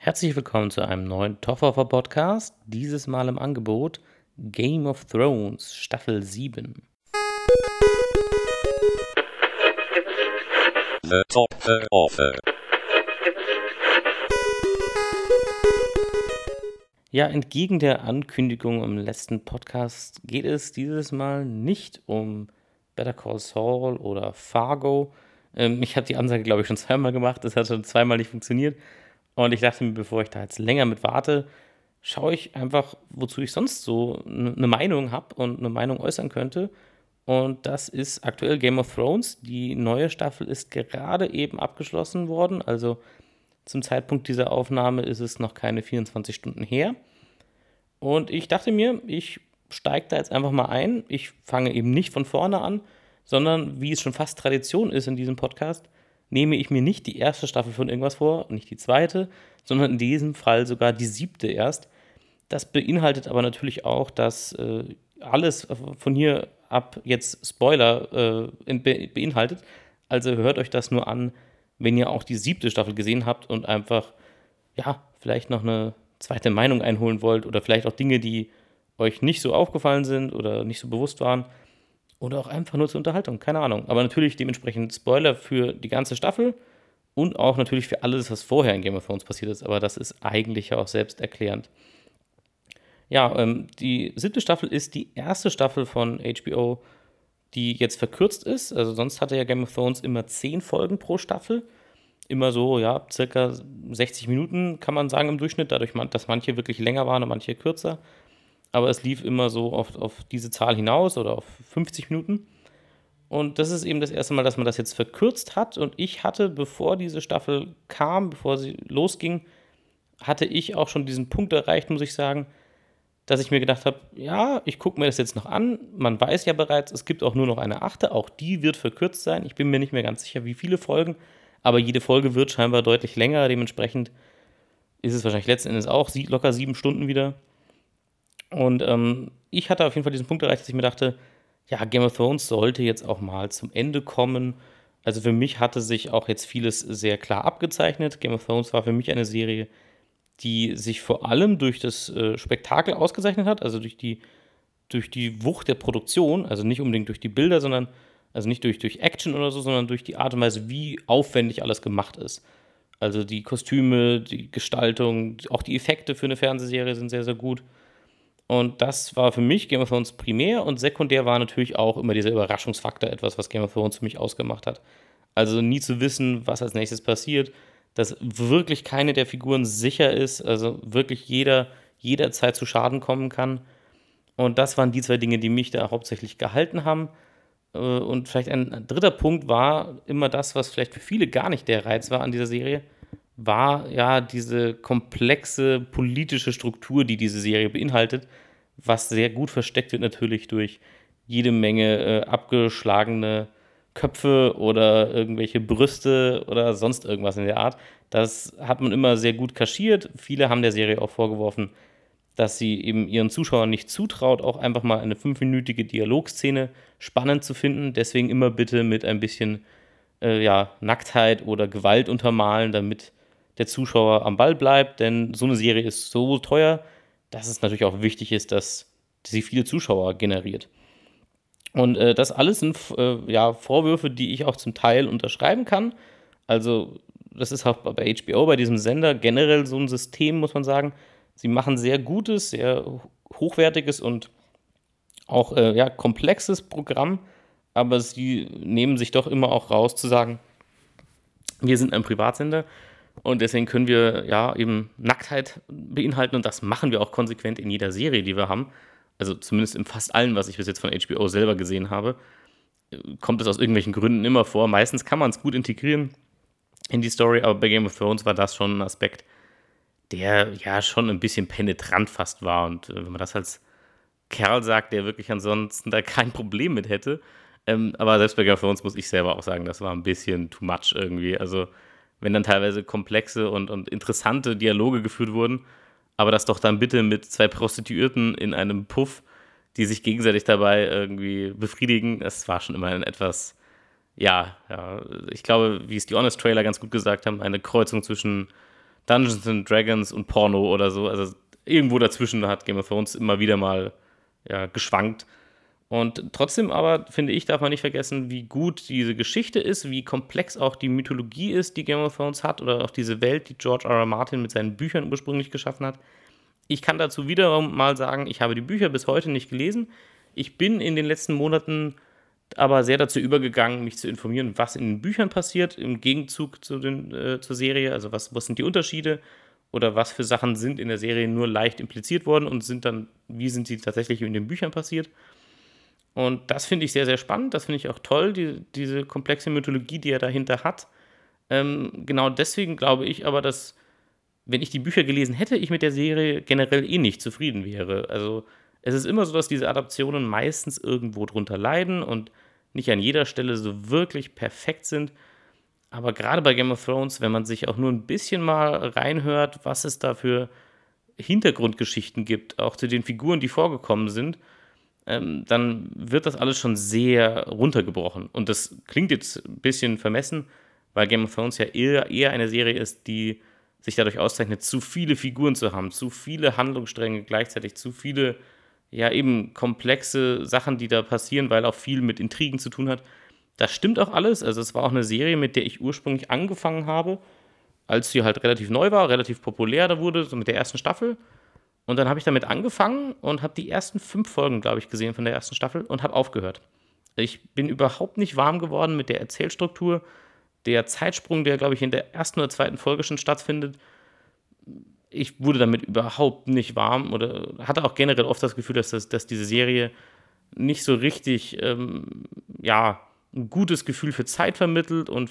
Herzlich willkommen zu einem neuen Toffer Podcast. Dieses Mal im Angebot Game of Thrones Staffel 7. The Top Offer. Ja, entgegen der Ankündigung im letzten Podcast geht es dieses Mal nicht um Better Call Saul oder Fargo. Ich habe die Ansage, glaube ich, schon zweimal gemacht. Das hat schon zweimal nicht funktioniert. Und ich dachte mir, bevor ich da jetzt länger mit warte, schaue ich einfach, wozu ich sonst so eine Meinung habe und eine Meinung äußern könnte. Und das ist aktuell Game of Thrones. Die neue Staffel ist gerade eben abgeschlossen worden. Also zum Zeitpunkt dieser Aufnahme ist es noch keine 24 Stunden her. Und ich dachte mir, ich steige da jetzt einfach mal ein. Ich fange eben nicht von vorne an, sondern wie es schon fast Tradition ist in diesem Podcast, nehme ich mir nicht die erste Staffel von irgendwas vor, nicht die zweite, sondern in diesem Fall sogar die 7. erst. Das beinhaltet aber natürlich auch, dass alles von hier ab jetzt Spoiler beinhaltet. Also hört euch das nur an, wenn ihr auch die 7. Staffel gesehen habt und einfach, ja, vielleicht noch eine zweite Meinung einholen wollt oder vielleicht auch Dinge, die euch nicht so aufgefallen sind oder nicht so bewusst waren. Oder auch einfach nur zur Unterhaltung, keine Ahnung. Aber natürlich dementsprechend Spoiler für die ganze Staffel und auch natürlich für alles, was vorher in Game of Thrones passiert ist. Aber das ist eigentlich ja auch selbsterklärend. Ja, die 7. Staffel ist die erste Staffel von HBO, die jetzt verkürzt ist. Also sonst hatte ja Game of Thrones immer 10 Folgen pro Staffel. Immer so, ja, circa 60 Minuten kann man sagen im Durchschnitt, dadurch, dass manche wirklich länger waren und manche kürzer. Aber es lief immer so auf diese Zahl hinaus oder auf 50 Minuten. Und das ist eben das erste Mal, dass man das jetzt verkürzt hat. Und ich hatte, bevor diese Staffel kam, bevor sie losging, hatte ich auch schon diesen Punkt erreicht, muss ich sagen, dass ich mir gedacht habe, ja, ich gucke mir das jetzt noch an. Man weiß ja bereits, es gibt auch nur noch eine 8. Auch die wird verkürzt sein. Ich bin mir nicht mehr ganz sicher, wie viele Folgen. Aber jede Folge wird scheinbar deutlich länger. Dementsprechend ist es wahrscheinlich letzten Endes auch locker 7 Stunden wieder. Und ich hatte auf jeden Fall diesen Punkt erreicht, dass ich mir dachte, ja, Game of Thrones sollte jetzt auch mal zum Ende kommen. Also für mich hatte sich auch jetzt vieles sehr klar abgezeichnet. Game of Thrones war für mich eine Serie, die sich vor allem durch das Spektakel ausgezeichnet hat, also durch die Wucht der Produktion, also nicht unbedingt durch die Bilder, sondern also nicht durch Action oder so, sondern durch die Art und Weise, wie aufwendig alles gemacht ist. Also die Kostüme, die Gestaltung, auch die Effekte für eine Fernsehserie sind sehr, sehr gut. Und das war für mich Game of Thrones primär und sekundär war natürlich auch immer dieser Überraschungsfaktor etwas, was Game of Thrones für mich ausgemacht hat. Also nie zu wissen, was als nächstes passiert, dass wirklich keine der Figuren sicher ist, also wirklich jeder jederzeit zu Schaden kommen kann. Und das waren die zwei Dinge, die mich da hauptsächlich gehalten haben. Und vielleicht ein dritter Punkt war immer das, was vielleicht für viele gar nicht der Reiz war an dieser Serie, war ja diese komplexe politische Struktur, die diese Serie beinhaltet, was sehr gut versteckt wird natürlich durch jede Menge abgeschlagene Köpfe oder irgendwelche Brüste oder sonst irgendwas in der Art. Das hat man immer sehr gut kaschiert. Viele haben der Serie auch vorgeworfen, dass sie eben ihren Zuschauern nicht zutraut, auch einfach mal eine 5-minütige Dialogszene spannend zu finden. Deswegen immer bitte mit ein bisschen Nacktheit oder Gewalt untermalen, damit der Zuschauer am Ball bleibt. Denn so eine Serie ist so teuer, dass es natürlich auch wichtig ist, dass sie viele Zuschauer generiert. Und das alles sind Vorwürfe, die ich auch zum Teil unterschreiben kann. Also das ist auch bei HBO, bei diesem Sender generell so ein System, muss man sagen. Sie machen sehr gutes, sehr hochwertiges und auch komplexes Programm, aber sie nehmen sich doch immer auch raus zu sagen, wir sind ein Privatsender und deswegen können wir ja eben Nacktheit beinhalten und das machen wir auch konsequent in jeder Serie, die wir haben. Also zumindest in fast allen, was ich bis jetzt von HBO selber gesehen habe, kommt es aus irgendwelchen Gründen immer vor. Meistens kann man es gut integrieren in die Story, aber bei Game of Thrones war das schon ein Aspekt, der ja schon ein bisschen penetrant fast war. Und wenn man das als Kerl sagt, der wirklich ansonsten da kein Problem mit hätte. Aber selbst bei Game of Thrones muss ich selber auch sagen, das war ein bisschen too much irgendwie. Also wenn dann teilweise komplexe und interessante Dialoge geführt wurden, aber das doch dann bitte mit 2 Prostituierten in einem Puff, die sich gegenseitig dabei irgendwie befriedigen, das war schon immer ein etwas, ich glaube, wie es die Honest Trailer ganz gut gesagt haben, eine Kreuzung zwischen Dungeons and Dragons und Porno oder so. Also irgendwo dazwischen hat Game of Thrones immer wieder mal geschwankt. Und trotzdem aber, finde ich, darf man nicht vergessen, wie gut diese Geschichte ist, wie komplex auch die Mythologie ist, die Game of Thrones hat, oder auch diese Welt, die George R. R. Martin mit seinen Büchern ursprünglich geschaffen hat. Ich kann dazu wiederum mal sagen, ich habe die Bücher bis heute nicht gelesen. Ich bin in den letzten Monaten aber sehr dazu übergegangen, mich zu informieren, was in den Büchern passiert, im Gegenzug zur Serie. Also was sind die Unterschiede oder was für Sachen sind in der Serie nur leicht impliziert worden und wie sind sie tatsächlich in den Büchern passiert. Und das finde ich sehr, sehr spannend. Das finde ich auch toll, diese komplexe Mythologie, die er dahinter hat. Genau deswegen glaube ich aber, dass, wenn ich die Bücher gelesen hätte, ich mit der Serie generell nicht zufrieden wäre. Also es ist immer so, dass diese Adaptionen meistens irgendwo drunter leiden und nicht an jeder Stelle so wirklich perfekt sind. Aber gerade bei Game of Thrones, wenn man sich auch nur ein bisschen mal reinhört, was es da für Hintergrundgeschichten gibt, auch zu den Figuren, die vorgekommen sind, dann wird das alles schon sehr runtergebrochen. Und das klingt jetzt ein bisschen vermessen, weil Game of Thrones ja eher eine Serie ist, die sich dadurch auszeichnet, zu viele Figuren zu haben, zu viele Handlungsstränge gleichzeitig, zu viele, ja, eben komplexe Sachen, die da passieren, weil auch viel mit Intrigen zu tun hat. Das stimmt auch alles. Also es war auch eine Serie, mit der ich ursprünglich angefangen habe, als sie halt relativ neu war, relativ populär da wurde, so mit der ersten Staffel. Und dann habe ich damit angefangen und habe die ersten 5 Folgen, glaube ich, gesehen von der ersten Staffel und habe aufgehört. Ich bin überhaupt nicht warm geworden mit der Erzählstruktur. Der Zeitsprung, der, glaube ich, in der ersten oder zweiten Folge schon stattfindet, ich wurde damit überhaupt nicht warm oder hatte auch generell oft das Gefühl, dass diese Serie nicht so richtig ein gutes Gefühl für Zeit vermittelt und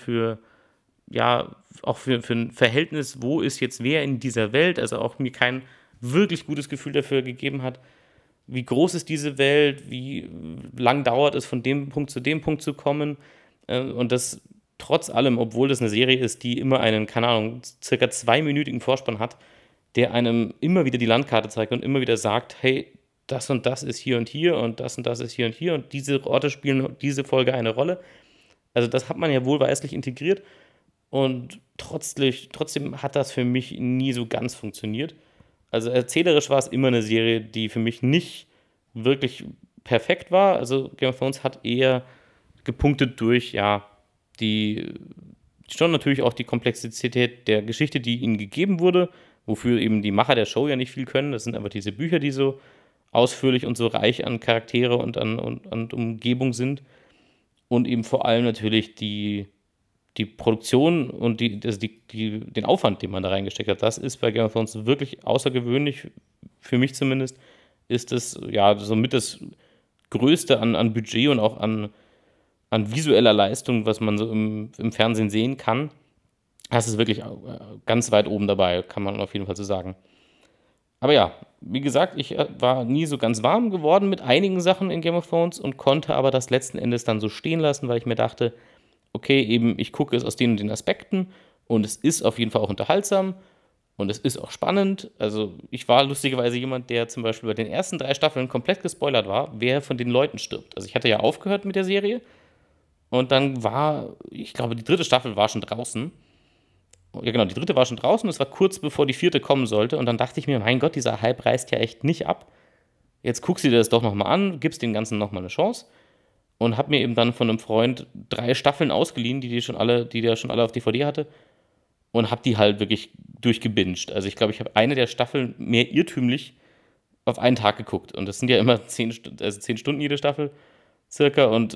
auch für ein Verhältnis, wo ist jetzt wer in dieser Welt, also auch mir kein wirklich gutes Gefühl dafür gegeben hat, wie groß ist diese Welt, wie lang dauert es, von dem Punkt zu kommen, und das trotz allem, obwohl das eine Serie ist, die immer einen, keine Ahnung, circa 2-minütigen Vorspann hat, der einem immer wieder die Landkarte zeigt und immer wieder sagt, hey, das und das ist hier und das ist hier und diese Orte spielen diese Folge eine Rolle. Also das hat man ja wohlweislich integriert und trotzdem hat das für mich nie so ganz funktioniert. Also erzählerisch war es immer eine Serie, die für mich nicht wirklich perfekt war. Also Game of Thrones hat eher gepunktet durch, die schon natürlich auch die Komplexität der Geschichte, die ihnen gegeben wurde, wofür eben die Macher der Show ja nicht viel können. Das sind einfach diese Bücher, die so ausführlich und so reich an Charaktere und an Umgebung sind. Und eben vor allem natürlich die Produktion und den Aufwand, den man da reingesteckt hat. Das ist bei Game of Thrones wirklich außergewöhnlich, für mich zumindest, ist es ja somit das Größte an Budget und auch an visueller Leistung, was man so im Fernsehen sehen kann. Das ist wirklich ganz weit oben dabei, kann man auf jeden Fall so sagen. Aber ja, wie gesagt, ich war nie so ganz warm geworden mit einigen Sachen in Game of Thrones und konnte aber das letzten Endes dann so stehen lassen, weil ich mir dachte, okay, eben, ich gucke es aus den und den Aspekten und es ist auf jeden Fall auch unterhaltsam und es ist auch spannend. Also ich war lustigerweise jemand, der zum Beispiel bei den ersten 3 Staffeln komplett gespoilert war, wer von den Leuten stirbt. Also ich hatte ja aufgehört mit der Serie und dann ich glaube, die 3. Staffel war schon draußen. Ja, genau, die 3. war schon draußen. Es war kurz bevor die 4. kommen sollte. Und dann dachte ich mir, mein Gott, dieser Hype reißt ja echt nicht ab. Jetzt guckst du dir das doch nochmal an, gibst dem Ganzen nochmal eine Chance. Und hab mir eben dann von einem Freund 3 Staffeln ausgeliehen, die der schon alle auf DVD hatte. Und hab die halt wirklich durchgebinged. Also ich glaube, ich habe eine der Staffeln mehr irrtümlich auf einen Tag geguckt. Und das sind ja immer 10 Stunden jede Staffel circa. Und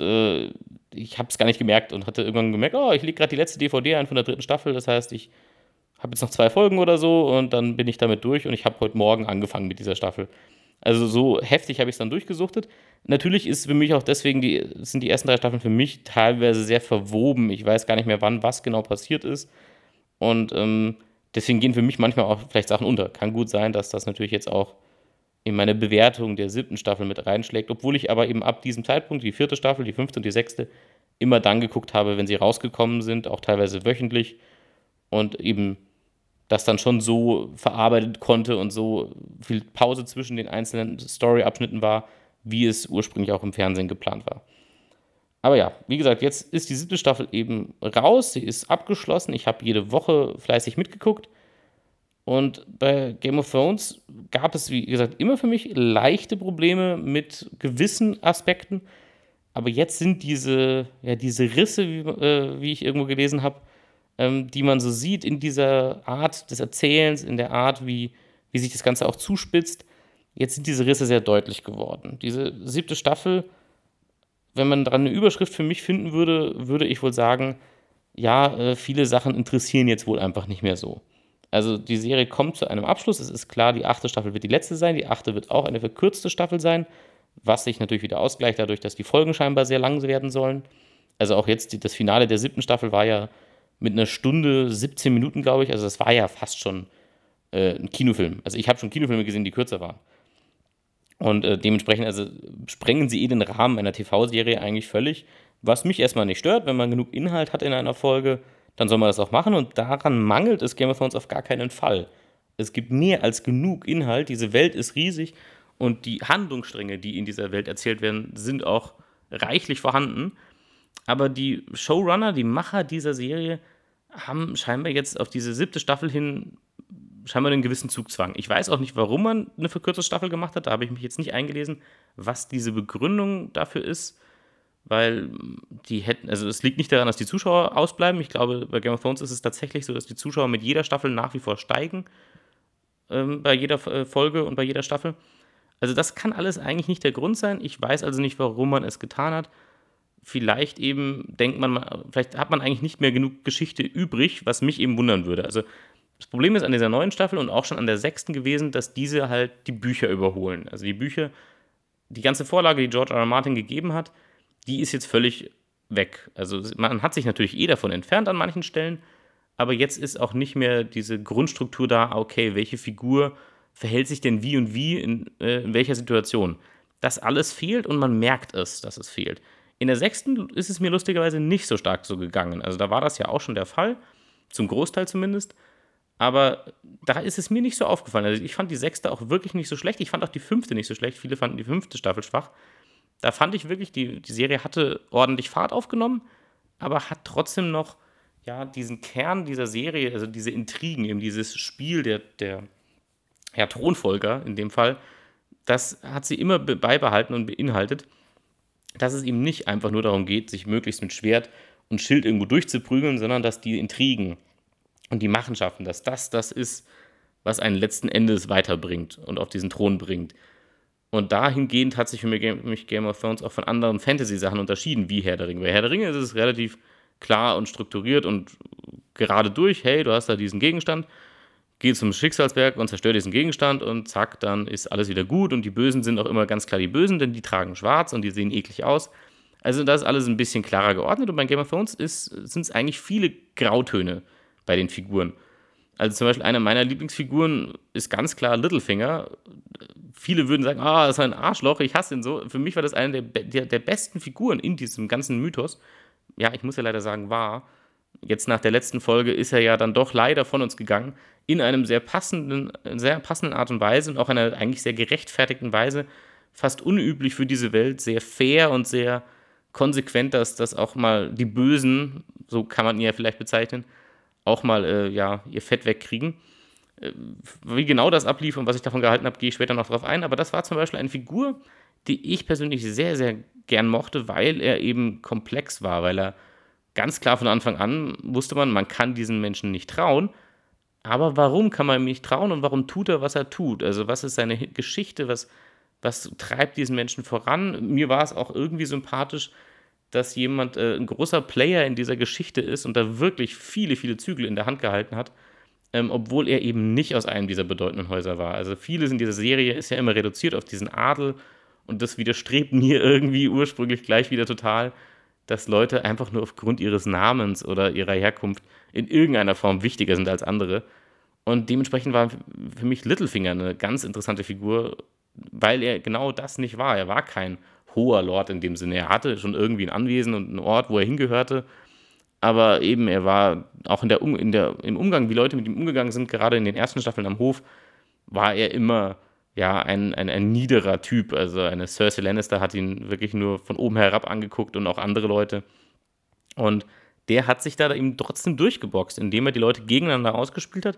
ich habe es gar nicht gemerkt und hatte irgendwann gemerkt, oh, ich lege gerade die letzte DVD ein von der 3. Staffel. Das heißt, ich habe jetzt noch 2 Folgen oder so und dann bin ich damit durch und ich habe heute Morgen angefangen mit dieser Staffel. Also so heftig habe ich es dann durchgesuchtet. Natürlich ist für mich auch deswegen sind die ersten 3 Staffeln für mich teilweise sehr verwoben. Ich weiß gar nicht mehr, wann was genau passiert ist. Und deswegen gehen für mich manchmal auch vielleicht Sachen unter. Kann gut sein, dass das natürlich jetzt auch in meine Bewertung der 7. Staffel mit reinschlägt, obwohl ich aber eben ab diesem Zeitpunkt, die 4. Staffel, die 5. und die 6., immer dann geguckt habe, wenn sie rausgekommen sind, auch teilweise wöchentlich und eben das dann schon so verarbeitet konnte und so viel Pause zwischen den einzelnen Story-Abschnitten war, wie es ursprünglich auch im Fernsehen geplant war. Aber ja, wie gesagt, jetzt ist die 7. Staffel eben raus, sie ist abgeschlossen, ich habe jede Woche fleißig mitgeguckt Und bei Game of Thrones gab es, wie gesagt, immer für mich leichte Probleme mit gewissen Aspekten. Aber jetzt sind diese Risse, wie ich irgendwo gelesen habe, die man so sieht in dieser Art des Erzählens, in der Art, wie sich das Ganze auch zuspitzt, jetzt sind diese Risse sehr deutlich geworden. Diese 7. Staffel, wenn man daran eine Überschrift für mich finden würde, würde ich wohl sagen, ja, viele Sachen interessieren jetzt wohl einfach nicht mehr so. Also die Serie kommt zu einem Abschluss. Es ist klar, die 8. Staffel wird die letzte sein. Die 8. wird auch eine verkürzte Staffel sein, was sich natürlich wieder ausgleicht dadurch, dass die Folgen scheinbar sehr lang werden sollen. Also auch jetzt das Finale der 7. Staffel war ja mit einer Stunde 17 Minuten, glaube ich. Also das war ja fast schon ein Kinofilm. Also ich habe schon Kinofilme gesehen, die kürzer waren. Und dementsprechend, also sprengen sie den Rahmen einer TV-Serie eigentlich völlig. Was mich erstmal nicht stört, wenn man genug Inhalt hat in einer Folge, dann soll man das auch machen. Und daran mangelt es Game of Thrones auf gar keinen Fall. Es gibt mehr als genug Inhalt. Diese Welt ist riesig und die Handlungsstränge, die in dieser Welt erzählt werden, sind auch reichlich vorhanden. Aber die Showrunner, die Macher dieser Serie, haben scheinbar jetzt auf diese 7. Staffel hin scheinbar einen gewissen Zugzwang. Ich weiß auch nicht, warum man eine verkürzte Staffel gemacht hat. Da habe ich mich jetzt nicht eingelesen, was diese Begründung dafür ist. Weil die hätten, also es liegt nicht daran, dass die Zuschauer ausbleiben. Ich glaube, bei Game of Thrones ist es tatsächlich so, dass die Zuschauer mit jeder Staffel nach wie vor steigen. Bei jeder Folge und bei jeder Staffel. Also das kann alles eigentlich nicht der Grund sein. Ich weiß also nicht, warum man es getan hat. Vielleicht eben vielleicht hat man eigentlich nicht mehr genug Geschichte übrig, was mich eben wundern würde. Also das Problem ist an dieser neuen Staffel und auch schon an der 6. gewesen, dass diese halt die Bücher überholen. Also die Bücher, die ganze Vorlage, die George R. R. Martin gegeben hat, die ist jetzt völlig weg. Also man hat sich natürlich davon entfernt an manchen Stellen, aber jetzt ist auch nicht mehr diese Grundstruktur da, okay, welche Figur verhält sich denn wie und wie in welcher Situation. Das alles fehlt und man merkt es, dass es fehlt. In der 6. ist es mir lustigerweise nicht so stark so gegangen. Also da war das ja auch schon der Fall, zum Großteil zumindest. Aber da ist es mir nicht so aufgefallen. Also ich fand die 6. auch wirklich nicht so schlecht. Ich fand auch die 5. nicht so schlecht. Viele fanden die 5. Staffel schwach. Da fand ich wirklich, die Serie hatte ordentlich Fahrt aufgenommen, aber hat trotzdem noch ja, diesen Kern dieser Serie, also diese Intrigen, eben dieses Spiel der Thronfolger in dem Fall, das hat sie immer beibehalten und beinhaltet, dass es eben nicht einfach nur darum geht, sich möglichst mit Schwert und Schild irgendwo durchzuprügeln, sondern dass die Intrigen und die Machenschaften, dass das ist, was einen letzten Endes weiterbringt und auf diesen Thron bringt. Und dahingehend hat sich für mich Game of Thrones auch von anderen Fantasy-Sachen unterschieden, wie Herr der Ringe. Bei Herr der Ringe ist es relativ klar und strukturiert und gerade durch, hey, du hast da diesen Gegenstand, geh zum Schicksalsberg und zerstör diesen Gegenstand und zack, dann ist alles wieder gut und die Bösen sind auch immer ganz klar die Bösen, denn die tragen schwarz und die sehen eklig aus. Also das ist alles ein bisschen klarer geordnet und bei Game of Thrones sind es eigentlich viele Grautöne bei den Figuren. Also zum Beispiel eine meiner Lieblingsfiguren ist ganz klar Littlefinger. Viele würden sagen, das ist ein Arschloch, ich hasse ihn so. Für mich war das eine der besten Figuren in diesem ganzen Mythos. Ja, ich muss ja leider sagen, war. Jetzt nach der letzten Folge ist er ja dann doch leider von uns gegangen. In einem sehr passenden Art und Weise und auch einer eigentlich sehr gerechtfertigten Weise. Fast unüblich für diese Welt, sehr fair und sehr konsequent, dass das auch mal die Bösen, so kann man ihn ja vielleicht bezeichnen, auch mal ihr Fett wegkriegen. Wie genau das ablief und was ich davon gehalten habe, gehe ich später noch drauf ein. Aber das war zum Beispiel eine Figur, die ich persönlich sehr, sehr gern mochte, weil er eben komplex war, weil er ganz klar von Anfang an wusste man kann diesen Menschen nicht trauen. Aber warum kann man ihm nicht trauen und warum tut er, was er tut? Also was ist seine Geschichte, was treibt diesen Menschen voran? Mir war es auch irgendwie sympathisch, dass jemand ein großer Player in dieser Geschichte ist und da wirklich viele, viele Zügel in der Hand gehalten hat, obwohl er eben nicht aus einem dieser bedeutenden Häuser war. Also vieles in dieser Serie ist ja immer reduziert auf diesen Adel und das widerstrebt mir irgendwie ursprünglich gleich wieder total, dass Leute einfach nur aufgrund ihres Namens oder ihrer Herkunft in irgendeiner Form wichtiger sind als andere. Und dementsprechend war für mich Littlefinger eine ganz interessante Figur, weil er genau das nicht war. Er war kein hoher Lord in dem Sinne. Er hatte schon irgendwie ein Anwesen und einen Ort, wo er hingehörte. Aber eben, er war auch im Umgang, wie Leute mit ihm umgegangen sind, gerade in den ersten Staffeln am Hof, war er immer ein niederer Typ. Also eine Cersei Lannister hat ihn wirklich nur von oben herab angeguckt und auch andere Leute. Und der hat sich da eben trotzdem durchgeboxt, indem er die Leute gegeneinander ausgespielt hat,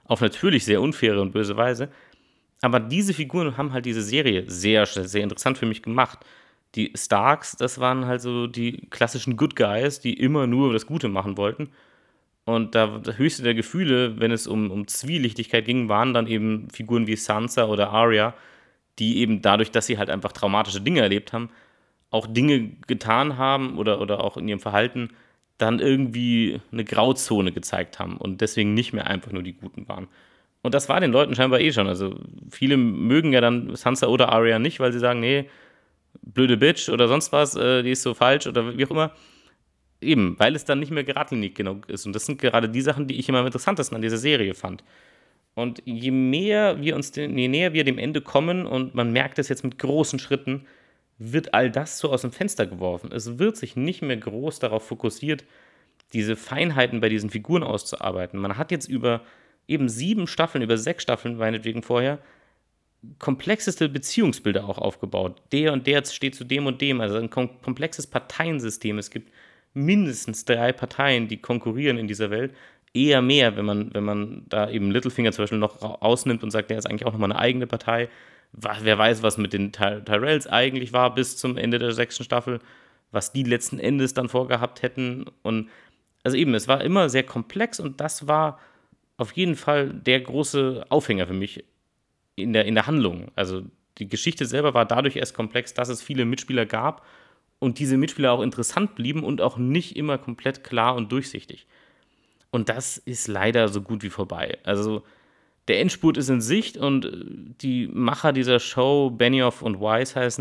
auf natürlich sehr unfaire und böse Weise. Aber diese Figuren haben halt diese Serie sehr, sehr interessant für mich gemacht. Die Starks, das waren halt so die klassischen Good Guys, die immer nur das Gute machen wollten. Und da das höchste der Gefühle, wenn es um Zwielichtigkeit ging, waren dann eben Figuren wie Sansa oder Arya, die eben dadurch, dass sie halt einfach traumatische Dinge erlebt haben, auch Dinge getan haben oder auch in ihrem Verhalten dann irgendwie eine Grauzone gezeigt haben und deswegen nicht mehr einfach nur die Guten waren. Und das war den Leuten scheinbar eh schon. Also viele mögen ja dann Sansa oder Arya nicht, weil sie sagen, nee, blöde Bitch oder sonst was, die ist so falsch oder wie auch immer. Eben, weil es dann nicht mehr geradlinig genug ist. Und das sind gerade die Sachen, die ich immer am interessantesten an dieser Serie fand. Und je näher wir dem Ende kommen und man merkt es jetzt mit großen Schritten, wird all das so aus dem Fenster geworfen. Es wird sich nicht mehr groß darauf fokussiert, diese Feinheiten bei diesen Figuren auszuarbeiten. Man hat jetzt über eben 7 Staffeln, über 6 Staffeln meinetwegen vorher, komplexeste Beziehungsbilder auch aufgebaut. Der und der steht zu dem und dem, also ein komplexes Parteiensystem. Es gibt mindestens 3 Parteien, die konkurrieren in dieser Welt. Eher mehr, wenn man da eben Littlefinger zum Beispiel noch ausnimmt und sagt, der ist eigentlich auch nochmal eine eigene Partei. Wer weiß, was mit den Tyrells eigentlich war bis zum Ende der 6. Staffel, was die letzten Endes dann vorgehabt hätten. Und also eben, es war immer sehr komplex und das war auf jeden Fall der große Aufhänger für mich in der Handlung. Also die Geschichte selber war dadurch erst komplex, dass es viele Mitspieler gab und diese Mitspieler auch interessant blieben und auch nicht immer komplett klar und durchsichtig. Und das ist leider so gut wie vorbei. Also der Endspurt ist in Sicht und die Macher dieser Show, Benioff und Weiss heißen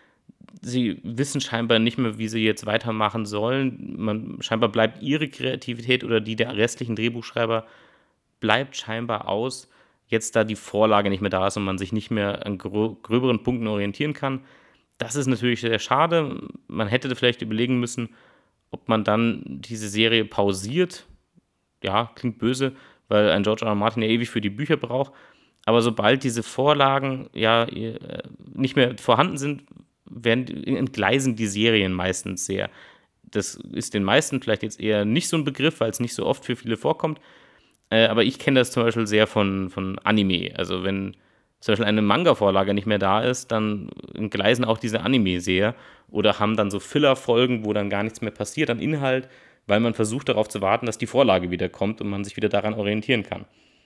sie wissen scheinbar nicht mehr, wie sie jetzt weitermachen sollen. Scheinbar bleibt ihre Kreativität oder die der restlichen Drehbuchschreiber bleibt scheinbar aus, jetzt da die Vorlage nicht mehr da ist und man sich nicht mehr an gröberen Punkten orientieren kann. Das ist natürlich sehr schade. Man hätte vielleicht überlegen müssen, ob man dann diese Serie pausiert. Ja, klingt böse, weil ein George R. R. Martin ja ewig für die Bücher braucht. Aber sobald diese Vorlagen ja nicht mehr vorhanden sind, entgleisen die Serien meistens sehr. Das ist den meisten vielleicht jetzt eher nicht so ein Begriff, weil es nicht so oft für viele vorkommt. Aber ich kenne das zum Beispiel sehr von Anime. Also wenn zum Beispiel eine Manga-Vorlage nicht mehr da ist, dann entgleisen auch diese Anime sehr oder haben dann so Filler-Folgen, wo dann gar nichts mehr passiert an Inhalt, weil man versucht darauf zu warten, dass die Vorlage wieder kommt und man sich wieder daran orientieren kann.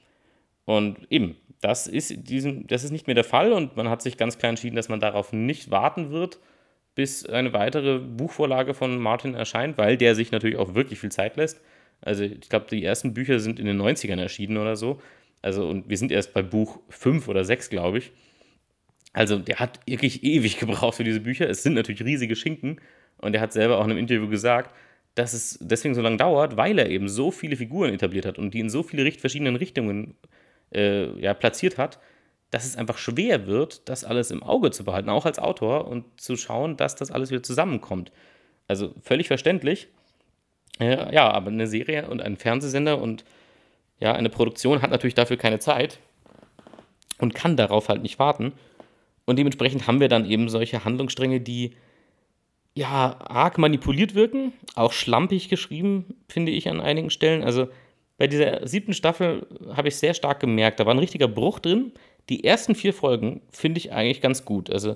Und eben, das ist nicht mehr der Fall und man hat sich ganz klar entschieden, dass man darauf nicht warten wird, bis eine weitere Buchvorlage von Martin erscheint, weil der sich natürlich auch wirklich viel Zeit lässt. Also ich glaube, die ersten Bücher sind in den 90ern erschienen oder so. Also und wir sind erst bei Buch 5 oder 6, glaube ich. Also der hat wirklich ewig gebraucht für diese Bücher. Es sind natürlich riesige Schinken und er hat selber auch in einem Interview gesagt, dass es deswegen so lange dauert, weil er eben so viele Figuren etabliert hat und die in so viele verschiedenen Richtungen platziert hat, dass es einfach schwer wird, das alles im Auge zu behalten, auch als Autor und zu schauen, dass das alles wieder zusammenkommt. Also völlig verständlich. Ja, aber eine Serie und ein Fernsehsender und ja, eine Produktion hat natürlich dafür keine Zeit und kann darauf halt nicht warten. Und dementsprechend haben wir dann eben solche Handlungsstränge, die ja arg manipuliert wirken, auch schlampig geschrieben, finde ich an einigen Stellen. Also bei dieser 7. Staffel habe ich sehr stark gemerkt, da war ein richtiger Bruch drin. Die ersten 4 Folgen finde ich eigentlich ganz gut. Also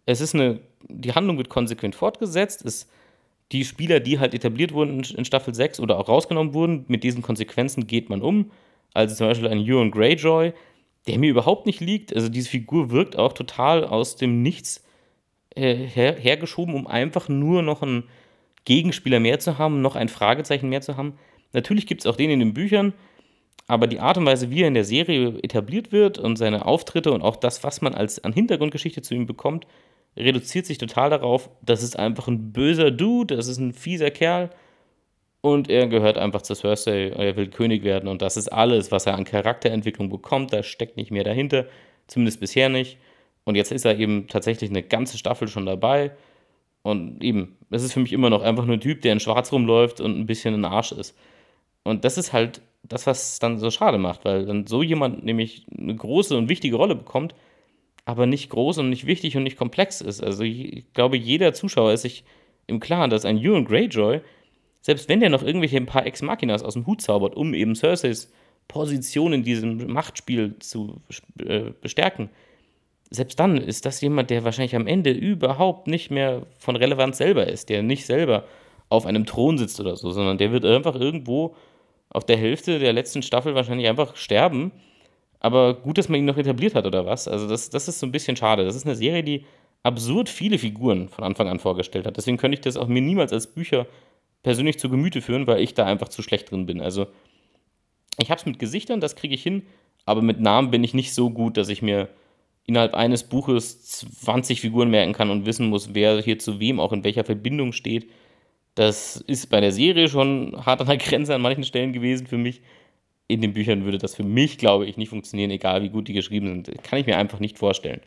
die Handlung wird konsequent fortgesetzt. Die Spieler, die halt etabliert wurden in Staffel 6 oder auch rausgenommen wurden, mit diesen Konsequenzen geht man um. Also zum Beispiel ein Euron Greyjoy, der mir überhaupt nicht liegt. Also diese Figur wirkt auch total aus dem Nichts hergeschoben, um einfach nur noch einen Gegenspieler mehr zu haben, noch ein Fragezeichen mehr zu haben. Natürlich gibt es auch den in den Büchern, aber die Art und Weise, wie er in der Serie etabliert wird und seine Auftritte und auch das, was man an Hintergrundgeschichte zu ihm bekommt, reduziert sich total darauf, das ist einfach ein böser Dude, das ist ein fieser Kerl und er gehört einfach zu Cersei, er will König werden und das ist alles, was er an Charakterentwicklung bekommt, da steckt nicht mehr dahinter, zumindest bisher nicht. Und jetzt ist er eben tatsächlich eine ganze Staffel schon dabei und eben, es ist für mich immer noch einfach nur ein Typ, der in Schwarz rumläuft und ein bisschen ein Arsch ist. Und das ist halt das, was es dann so schade macht, weil dann so jemand nämlich eine große und wichtige Rolle bekommt, aber nicht groß und nicht wichtig und nicht komplex ist. Also ich glaube, jeder Zuschauer ist sich im Klaren, dass ein Euron Greyjoy, selbst wenn der noch irgendwelche ein paar Ex Machinas aus dem Hut zaubert, um eben Cerseis Position in diesem Machtspiel zu bestärken, selbst dann ist das jemand, der wahrscheinlich am Ende überhaupt nicht mehr von Relevanz selber ist, der nicht selber auf einem Thron sitzt oder so, sondern der wird einfach irgendwo auf der Hälfte der letzten Staffel wahrscheinlich einfach sterben. Aber gut, dass man ihn noch etabliert hat oder was. Also das ist so ein bisschen schade. Das ist eine Serie, die absurd viele Figuren von Anfang an vorgestellt hat. Deswegen könnte ich das auch mir niemals als Bücher persönlich zu Gemüte führen, weil ich da einfach zu schlecht drin bin. Also ich habe es mit Gesichtern, das kriege ich hin, aber mit Namen bin ich nicht so gut, dass ich mir innerhalb eines Buches 20 Figuren merken kann und wissen muss, wer hier zu wem auch in welcher Verbindung steht. Das ist bei der Serie schon hart an der Grenze an manchen Stellen gewesen für mich. In den Büchern würde das für mich, glaube ich, nicht funktionieren, egal wie gut die geschrieben sind. Kann ich mir einfach nicht vorstellen.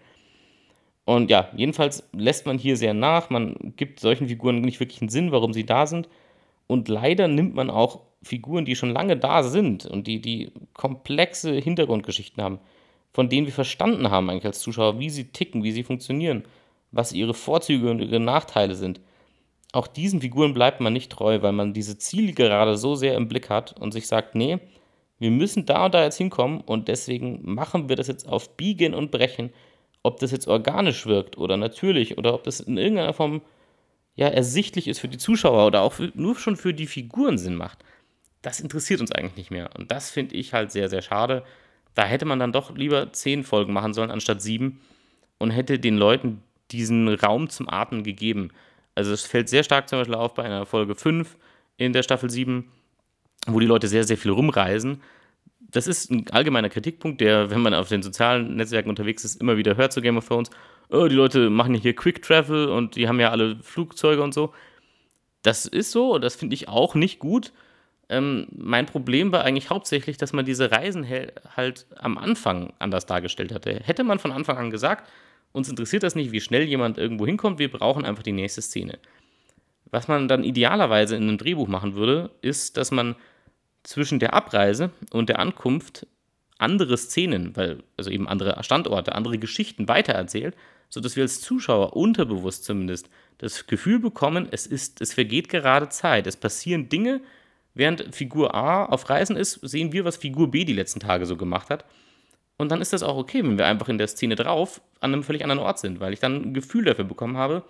Und ja, jedenfalls lässt man hier sehr nach. Man gibt solchen Figuren nicht wirklich einen Sinn, warum sie da sind. Und leider nimmt man auch Figuren, die schon lange da sind und die komplexe Hintergrundgeschichten haben, von denen wir verstanden haben eigentlich als Zuschauer, wie sie ticken, wie sie funktionieren, was ihre Vorzüge und ihre Nachteile sind. Auch diesen Figuren bleibt man nicht treu, weil man diese Zielgerade so sehr im Blick hat und sich sagt, nee, wir müssen da und da jetzt hinkommen und deswegen machen wir das jetzt auf Biegen und Brechen, ob das jetzt organisch wirkt oder natürlich oder ob das in irgendeiner Form ja ersichtlich ist für die Zuschauer oder auch nur schon für die Figuren Sinn macht. Das interessiert uns eigentlich nicht mehr und das finde ich halt sehr, sehr schade. Da hätte man dann doch lieber 10 Folgen machen sollen anstatt 7 und hätte den Leuten diesen Raum zum Atmen gegeben. Also es fällt sehr stark zum Beispiel auf bei einer Folge 5 in der Staffel 7, wo die Leute sehr, sehr viel rumreisen. Das ist ein allgemeiner Kritikpunkt, der, wenn man auf den sozialen Netzwerken unterwegs ist, immer wieder hört zu Game of Thrones. Oh, die Leute machen hier Quick Travel und die haben ja alle Flugzeuge und so. Das ist so und das finde ich auch nicht gut. Mein Problem war eigentlich hauptsächlich, dass man diese Reisen halt am Anfang anders dargestellt hatte. Hätte man von Anfang an gesagt, uns interessiert das nicht, wie schnell jemand irgendwo hinkommt, wir brauchen einfach die nächste Szene. Was man dann idealerweise in einem Drehbuch machen würde, ist, dass man zwischen der Abreise und der Ankunft andere Szenen, also eben andere Standorte, andere Geschichten weitererzählt, sodass wir als Zuschauer unterbewusst zumindest das Gefühl bekommen, es vergeht gerade Zeit, es passieren Dinge, während Figur A auf Reisen ist, sehen wir, was Figur B die letzten Tage so gemacht hat. Und dann ist das auch okay, wenn wir einfach in der Szene drauf an einem völlig anderen Ort sind, weil ich dann ein Gefühl dafür bekommen habe,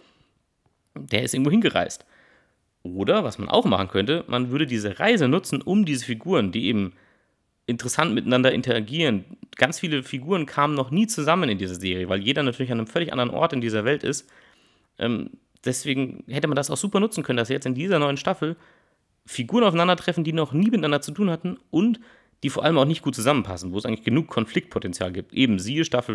der ist irgendwo hingereist. Oder, was man auch machen könnte, man würde diese Reise nutzen, um diese Figuren, die eben interessant miteinander interagieren. Ganz viele Figuren kamen noch nie zusammen in dieser Serie, weil jeder natürlich an einem völlig anderen Ort in dieser Welt ist. Deswegen hätte man das auch super nutzen können, dass jetzt in dieser neuen Staffel Figuren aufeinandertreffen, die noch nie miteinander zu tun hatten und die vor allem auch nicht gut zusammenpassen, wo es eigentlich genug Konfliktpotenzial gibt. Eben siehe Staffel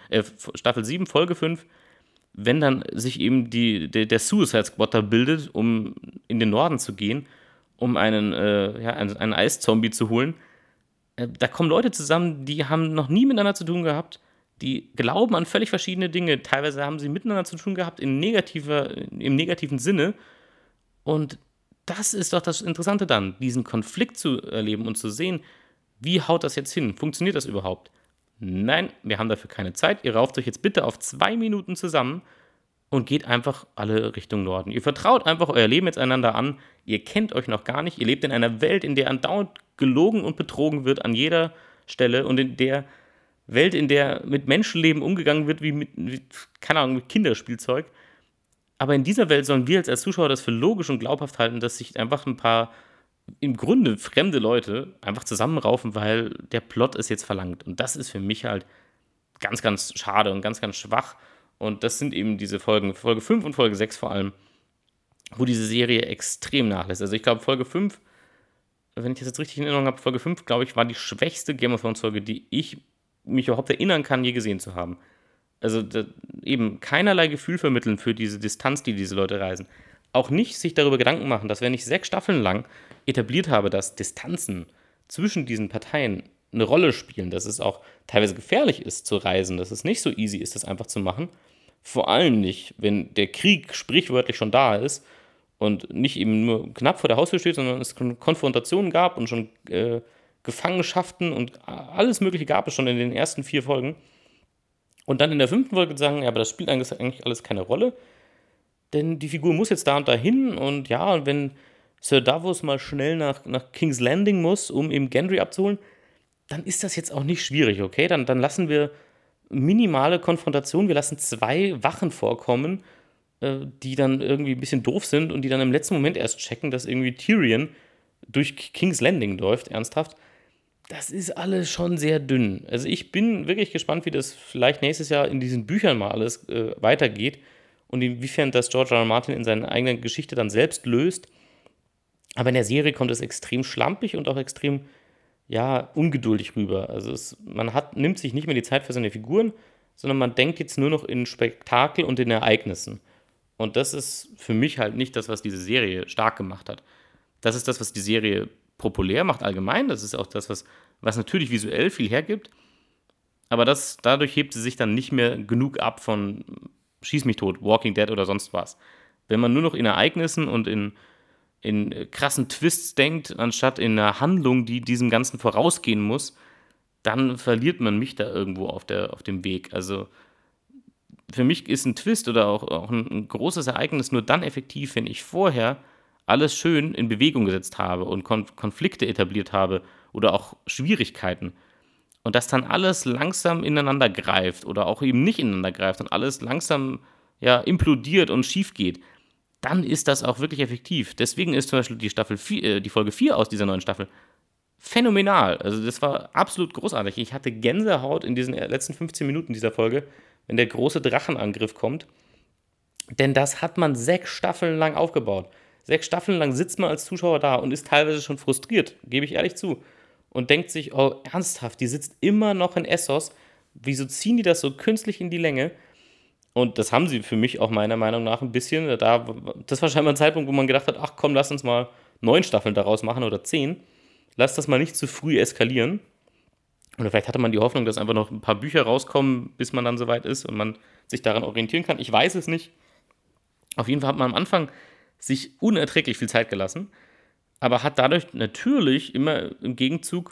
7, Folge 5, wenn dann sich eben der Suicide Squad da bildet, um in den Norden zu gehen, um einen Eiszombie zu holen. Da kommen Leute zusammen, die haben noch nie miteinander zu tun gehabt, die glauben an völlig verschiedene Dinge. Teilweise haben sie miteinander zu tun gehabt im negativen Sinne. Und das ist doch das Interessante dann, diesen Konflikt zu erleben und zu sehen, wie haut das jetzt hin? Funktioniert das überhaupt? Nein, wir haben dafür keine Zeit. Ihr rauft euch jetzt bitte auf 2 Minuten zusammen und geht einfach alle Richtung Norden. Ihr vertraut einfach euer Leben jetzt einander an. Ihr kennt euch noch gar nicht. Ihr lebt in einer Welt, in der andauernd gelogen und betrogen wird an jeder Stelle und in der Welt, in der mit Menschenleben umgegangen wird wie keine Ahnung, mit Kinderspielzeug. Aber in dieser Welt sollen wir als Zuschauer das für logisch und glaubhaft halten, dass sich einfach ein paar im Grunde fremde Leute einfach zusammenraufen, weil der Plot es jetzt verlangt. Und das ist für mich halt ganz, ganz schade und ganz, ganz schwach. Und das sind eben diese Folgen, Folge 5 und Folge 6 vor allem, wo diese Serie extrem nachlässt. Also ich glaube, Folge 5, wenn ich das jetzt richtig in Erinnerung habe, Folge 5, glaube ich, war die schwächste Game of Thrones Folge, die ich mich überhaupt erinnern kann, je gesehen zu haben. Also eben keinerlei Gefühl vermitteln für diese Distanz, die diese Leute reisen. Auch nicht sich darüber Gedanken machen, dass wenn ich 6 Staffeln lang etabliert habe, dass Distanzen zwischen diesen Parteien eine Rolle spielen, dass es auch teilweise gefährlich ist zu reisen, dass es nicht so easy ist, das einfach zu machen. Vor allem nicht, wenn der Krieg sprichwörtlich schon da ist und nicht eben nur knapp vor der Haustür steht, sondern es Konfrontationen gab und schon Gefangenschaften und alles Mögliche gab es schon in den ersten 4 Folgen. Und dann in der 5. Folge sagen, ja, aber das spielt eigentlich alles keine Rolle, denn die Figur muss jetzt da und dahin und ja, wenn Sir Davos mal schnell nach King's Landing muss, um eben Gendry abzuholen, dann ist das jetzt auch nicht schwierig, okay? Dann lassen wir minimale Konfrontation, wir lassen 2 Wachen vorkommen, die dann irgendwie ein bisschen doof sind und die dann im letzten Moment erst checken, dass irgendwie Tyrion durch King's Landing läuft, ernsthaft. Das ist alles schon sehr dünn. Also ich bin wirklich gespannt, wie das vielleicht nächstes Jahr in diesen Büchern mal alles weitergeht und inwiefern das George R. R. Martin in seiner eigenen Geschichte dann selbst löst. Aber in der Serie kommt es extrem schlampig und auch extrem, ja, ungeduldig rüber. Also nimmt sich nicht mehr die Zeit für seine Figuren, sondern man denkt jetzt nur noch in Spektakel und in Ereignissen. Und das ist für mich halt nicht das, was diese Serie stark gemacht hat. Das ist das, was die Serie populär macht allgemein. Das ist auch das, was natürlich visuell viel hergibt. Aber dadurch hebt sie sich dann nicht mehr genug ab von Schieß mich tot, Walking Dead oder sonst was. Wenn man nur noch in Ereignissen und in krassen Twists denkt, anstatt in einer Handlung, die diesem Ganzen vorausgehen muss, dann verliert man mich da irgendwo auf dem Weg. Also für mich ist ein Twist oder auch ein großes Ereignis nur dann effektiv, wenn ich vorher alles schön in Bewegung gesetzt habe und Konflikte etabliert habe oder auch Schwierigkeiten. Und das dann alles langsam ineinander greift oder auch eben nicht ineinander greift und alles langsam ja, implodiert und schief geht, dann ist das auch wirklich effektiv. Deswegen ist zum Beispiel die Folge 4 aus dieser neuen Staffel phänomenal. Also das war absolut großartig. Ich hatte Gänsehaut in diesen letzten 15 Minuten dieser Folge, wenn der große Drachenangriff kommt. Denn das hat man 6 Staffeln lang aufgebaut. 6 Staffeln lang sitzt man als Zuschauer da und ist teilweise schon frustriert, gebe ich ehrlich zu. Und denkt sich, oh, ernsthaft, die sitzt immer noch in Essos. Wieso ziehen die das so künstlich in die Länge? Und das haben sie für mich auch meiner Meinung nach ein bisschen. Das war scheinbar ein Zeitpunkt, wo man gedacht hat, ach komm, lass uns mal 9 Staffeln daraus machen oder 10. Lass das mal nicht zu früh eskalieren. Oder vielleicht hatte man die Hoffnung, dass einfach noch ein paar Bücher rauskommen, bis man dann soweit ist und man sich daran orientieren kann. Ich weiß es nicht. Auf jeden Fall hat man am Anfang sich unerträglich viel Zeit gelassen, aber hat dadurch natürlich immer im Gegenzug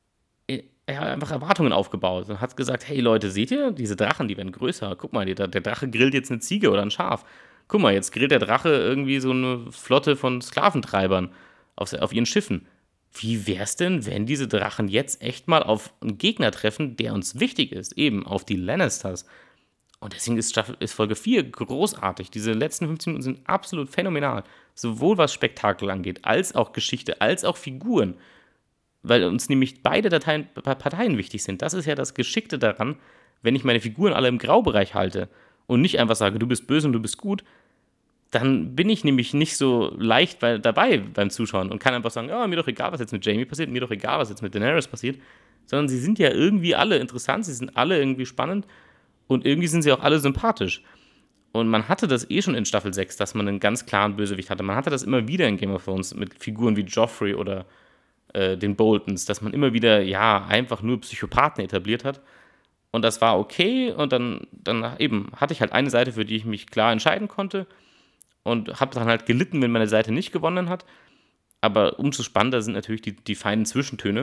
einfach Erwartungen aufgebaut und hat gesagt, hey Leute, seht ihr, diese Drachen, die werden größer. Guck mal, der Drache grillt jetzt eine Ziege oder ein Schaf. Guck mal, jetzt grillt der Drache irgendwie so eine Flotte von Sklaventreibern auf ihren Schiffen. Wie wär's denn, wenn diese Drachen jetzt echt mal auf einen Gegner treffen, der uns wichtig ist, eben auf die Lannisters? Und deswegen ist Folge 4 großartig. Diese letzten 15 Minuten sind absolut phänomenal. Sowohl was Spektakel angeht, als auch Geschichte, als auch Figuren. Weil uns nämlich beide Parteien wichtig sind. Das ist ja das Geschickte daran, wenn ich meine Figuren alle im Graubereich halte und nicht einfach sage, du bist böse und du bist gut, dann bin ich nämlich nicht so leicht dabei beim Zuschauen und kann einfach sagen, oh, mir doch egal, was jetzt mit Jaime passiert, mir doch egal, was jetzt mit Daenerys passiert, sondern sie sind ja irgendwie alle interessant, sie sind alle irgendwie spannend und irgendwie sind sie auch alle sympathisch. Und man hatte das schon in Staffel 6, dass man einen ganz klaren Bösewicht hatte. Man hatte das immer wieder in Game of Thrones mit Figuren wie Joffrey oder den Boltons, dass man immer wieder, ja, einfach nur Psychopathen etabliert hat. Und das war okay. Und dann eben hatte ich halt eine Seite, für die ich mich klar entscheiden konnte. Und habe dann halt gelitten, wenn meine Seite nicht gewonnen hat. Aber umso spannender sind natürlich die feinen Zwischentöne.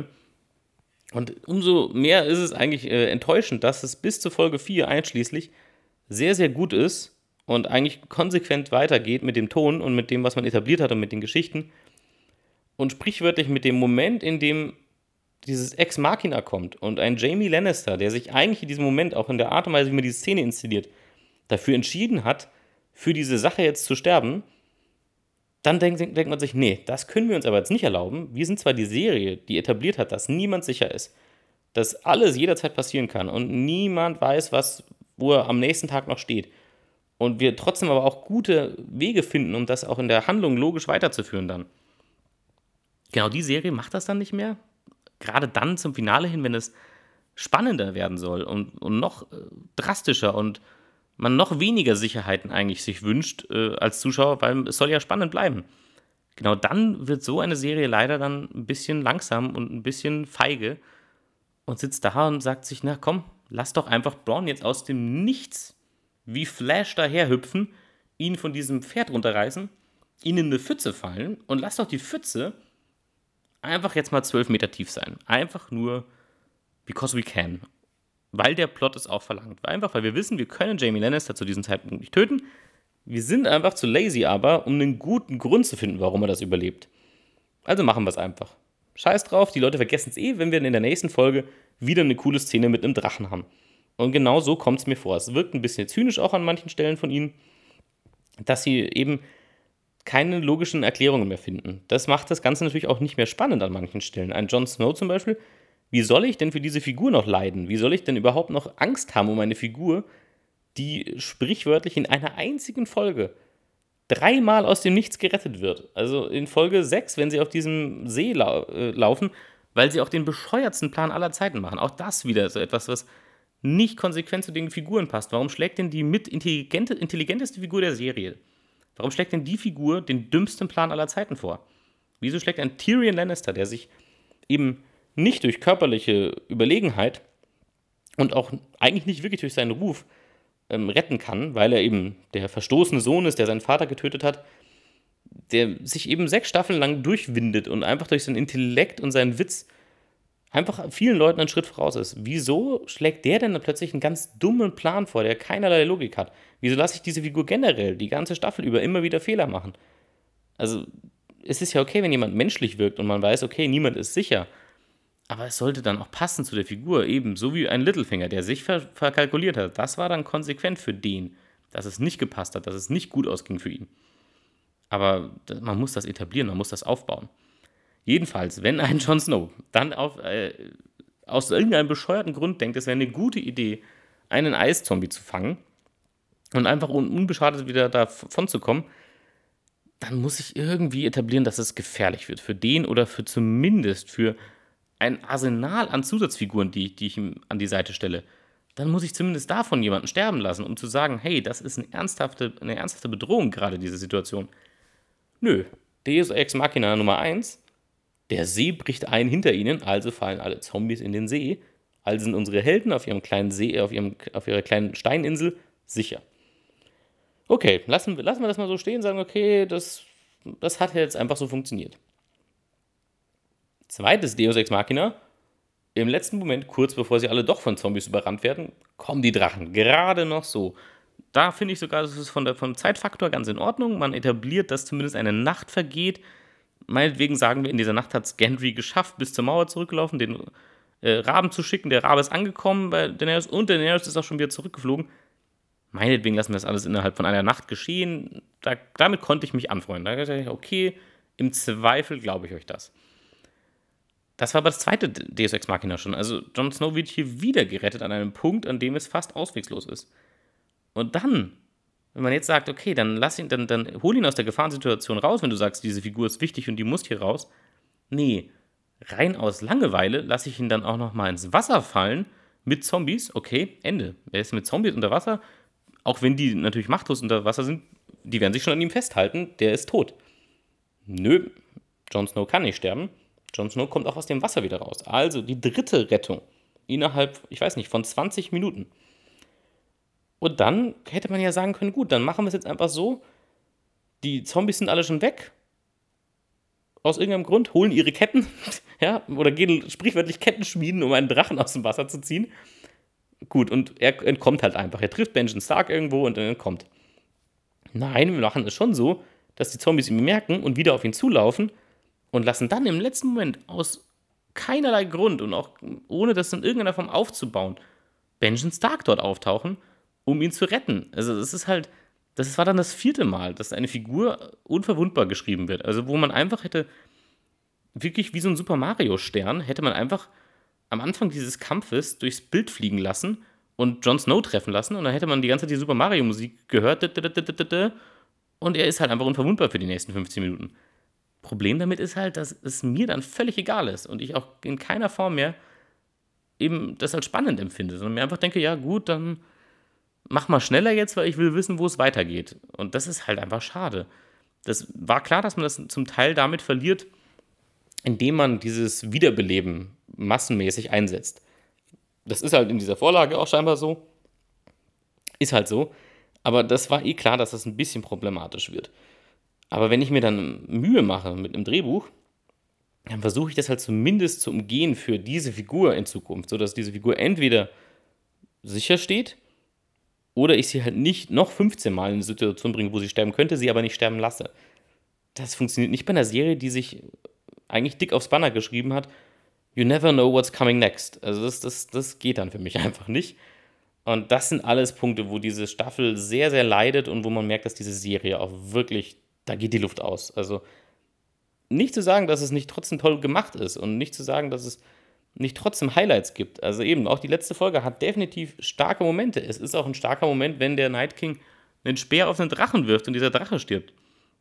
Und umso mehr ist es eigentlich enttäuschend, dass es bis zur Folge 4 einschließlich sehr, sehr gut ist und eigentlich konsequent weitergeht mit dem Ton und mit dem, was man etabliert hat und mit den Geschichten. Und sprichwörtlich mit dem Moment, in dem dieses Ex Machina kommt und ein Jaime Lannister, der sich eigentlich in diesem Moment, auch in der Art und Weise, wie man diese Szene inszeniert, dafür entschieden hat, für diese Sache jetzt zu sterben, dann denkt man sich, nee, das können wir uns aber jetzt nicht erlauben. Wir sind zwar die Serie, die etabliert hat, dass niemand sicher ist, dass alles jederzeit passieren kann und niemand weiß, wo er am nächsten Tag noch steht. Und wir trotzdem aber auch gute Wege finden, um das auch in der Handlung logisch weiterzuführen dann. Genau, die Serie macht das dann nicht mehr. Gerade dann zum Finale hin, wenn es spannender werden soll und noch drastischer und man noch weniger Sicherheiten eigentlich sich wünscht als Zuschauer, weil es soll ja spannend bleiben. Genau dann wird so eine Serie leider dann ein bisschen langsam und ein bisschen feige und sitzt da und sagt sich, na komm, lass doch einfach Bronn jetzt aus dem Nichts wie Flash daherhüpfen, ihn von diesem Pferd runterreißen, ihn in eine Pfütze fallen und lass doch die Pfütze einfach jetzt mal 12 Meter tief sein. Einfach nur because we can. Weil der Plot es auch verlangt. Einfach, weil wir wissen, wir können Jaime Lannister zu diesem Zeitpunkt nicht töten. Wir sind einfach zu lazy aber, um einen guten Grund zu finden, warum er das überlebt. Also machen wir es einfach. scheiß drauf, die Leute vergessen es wenn wir in der nächsten Folge wieder eine coole Szene mit einem Drachen haben. Und genau so kommt es mir vor. Es wirkt ein bisschen zynisch auch an manchen Stellen von ihnen, dass sie eben keine logischen Erklärungen mehr finden. Das macht das Ganze natürlich auch nicht mehr spannend an manchen Stellen. Ein Jon Snow zum Beispiel, wie soll ich denn für diese Figur noch leiden? Wie soll ich denn überhaupt noch Angst haben um eine Figur, die sprichwörtlich in einer einzigen Folge 3-mal aus dem Nichts gerettet wird? Also in Folge 6, wenn sie auf diesem See laufen, weil sie auch den bescheuertsten Plan aller Zeiten machen. Auch das wieder so etwas, was nicht konsequent zu den Figuren passt. Warum schlägt denn die intelligenteste Figur der Serie? Warum schlägt denn die Figur den dümmsten Plan aller Zeiten vor? Wieso schlägt ein Tyrion Lannister, der sich eben nicht durch körperliche Überlegenheit und auch eigentlich nicht wirklich durch seinen Ruf retten kann, weil er eben der verstoßene Sohn ist, der seinen Vater getötet hat, der sich eben 6 Staffeln lang durchwindet und einfach durch seinen Intellekt und seinen Witz einfach vielen Leuten einen Schritt voraus ist. Wieso schlägt der denn plötzlich einen ganz dummen Plan vor, der keinerlei Logik hat? Wieso lasse ich diese Figur generell die ganze Staffel über immer wieder Fehler machen? Also, es ist ja okay, wenn jemand menschlich wirkt und man weiß, okay, niemand ist sicher. Aber es sollte dann auch passen zu der Figur, eben so wie ein Littlefinger, der sich verkalkuliert hat. Das war dann konsequent für den, dass es nicht gepasst hat, dass es nicht gut ausging für ihn. Aber man muss das etablieren, man muss das aufbauen. Jedenfalls, wenn ein Jon Snow dann aus irgendeinem bescheuerten Grund denkt, es wäre eine gute Idee, einen Eiszombie zu fangen und einfach unbeschadet wieder davon zu kommen, dann muss ich irgendwie etablieren, dass es gefährlich wird. Für den oder für zumindest für ein Arsenal an Zusatzfiguren, die ich ihm an die Seite stelle. Dann muss ich zumindest davon jemanden sterben lassen, um zu sagen, hey, das ist eine ernsthafte Bedrohung, gerade diese Situation. Nö, Deus Ex Machina Nummer 1. Der See bricht ein hinter ihnen, also fallen alle Zombies in den See. Also sind unsere Helden auf ihrem kleinen See, auf ihrer kleinen Steininsel sicher. Okay, lassen wir das mal so stehen, sagen, okay, das hat jetzt einfach so funktioniert. Zweites Deus Ex Machina. Im letzten Moment, kurz bevor sie alle doch von Zombies überrannt werden, kommen die Drachen. Gerade noch so. Da finde ich sogar, das ist vom Zeitfaktor ganz in Ordnung. Man etabliert, dass zumindest eine Nacht vergeht. Meinetwegen sagen wir, in dieser Nacht hat es Gendry geschafft, bis zur Mauer zurückgelaufen, den Raben zu schicken. Der Rabe ist angekommen bei Daenerys und Daenerys ist auch schon wieder zurückgeflogen. Meinetwegen lassen wir das alles innerhalb von einer Nacht geschehen. Damit konnte ich mich anfreunden. Da dachte ich, okay, im Zweifel glaube ich euch das. Das war aber das zweite Deus Ex Machina schon. Also Jon Snow wird hier wieder gerettet an einem Punkt, an dem es fast auswegslos ist. Und dann, wenn man jetzt sagt, okay, dann hol ihn aus der Gefahrensituation raus, wenn du sagst, diese Figur ist wichtig und die muss hier raus. Nee, rein aus Langeweile lasse ich ihn dann auch noch mal ins Wasser fallen mit Zombies. Okay, Ende. Er ist mit Zombies unter Wasser, auch wenn die natürlich machtlos unter Wasser sind, die werden sich schon an ihm festhalten, der ist tot. Nö, Jon Snow kann nicht sterben. Jon Snow kommt auch aus dem Wasser wieder raus. Also die dritte Rettung innerhalb, ich weiß nicht, von 20 Minuten. Und dann hätte man ja sagen können, gut, dann machen wir es jetzt einfach so, die Zombies sind alle schon weg, aus irgendeinem Grund, holen ihre Ketten, ja, oder gehen sprichwörtlich Ketten schmieden, um einen Drachen aus dem Wasser zu ziehen. Gut, und er entkommt halt einfach. Er trifft Benjen Stark irgendwo und dann entkommt. Nein, wir machen es schon so, dass die Zombies ihn merken und wieder auf ihn zulaufen und lassen dann im letzten Moment aus keinerlei Grund und auch ohne das in irgendeiner Form aufzubauen, Benjen Stark dort auftauchen, um ihn zu retten. Also das war dann das 4. Mal, dass eine Figur unverwundbar geschrieben wird. Also wo man einfach hätte, wirklich wie so ein Super Mario-Stern, hätte man einfach am Anfang dieses Kampfes durchs Bild fliegen lassen und Jon Snow treffen lassen und dann hätte man die ganze Zeit die Super Mario-Musik gehört und er ist halt einfach unverwundbar für die nächsten 15 Minuten. Problem damit ist halt, dass es mir dann völlig egal ist und ich auch in keiner Form mehr eben das als spannend empfinde, sondern mir einfach denke, ja gut, dann mach mal schneller jetzt, weil ich will wissen, wo es weitergeht. Und das ist halt einfach schade. Das war klar, dass man das zum Teil damit verliert, indem man dieses Wiederbeleben massenmäßig einsetzt. Das ist halt in dieser Vorlage auch scheinbar so. Ist halt so. Aber das war klar, dass das ein bisschen problematisch wird. Aber wenn ich mir dann Mühe mache mit einem Drehbuch, dann versuche ich das halt zumindest zu umgehen für diese Figur in Zukunft, sodass diese Figur entweder sicher steht oder ich sie halt nicht noch 15 Mal in eine Situation bringe, wo sie sterben könnte, sie aber nicht sterben lasse. Das funktioniert nicht bei einer Serie, die sich eigentlich dick aufs Banner geschrieben hat, you never know what's coming next. Also das geht dann für mich einfach nicht. Und das sind alles Punkte, wo diese Staffel sehr, sehr leidet und wo man merkt, dass diese Serie auch wirklich, da geht die Luft aus. Also nicht zu sagen, dass es nicht trotzdem toll gemacht ist und nicht zu sagen, dass es nicht trotzdem Highlights gibt. Also eben, auch die letzte Folge hat definitiv starke Momente. Es ist auch ein starker Moment, wenn der Night King einen Speer auf einen Drachen wirft und dieser Drache stirbt.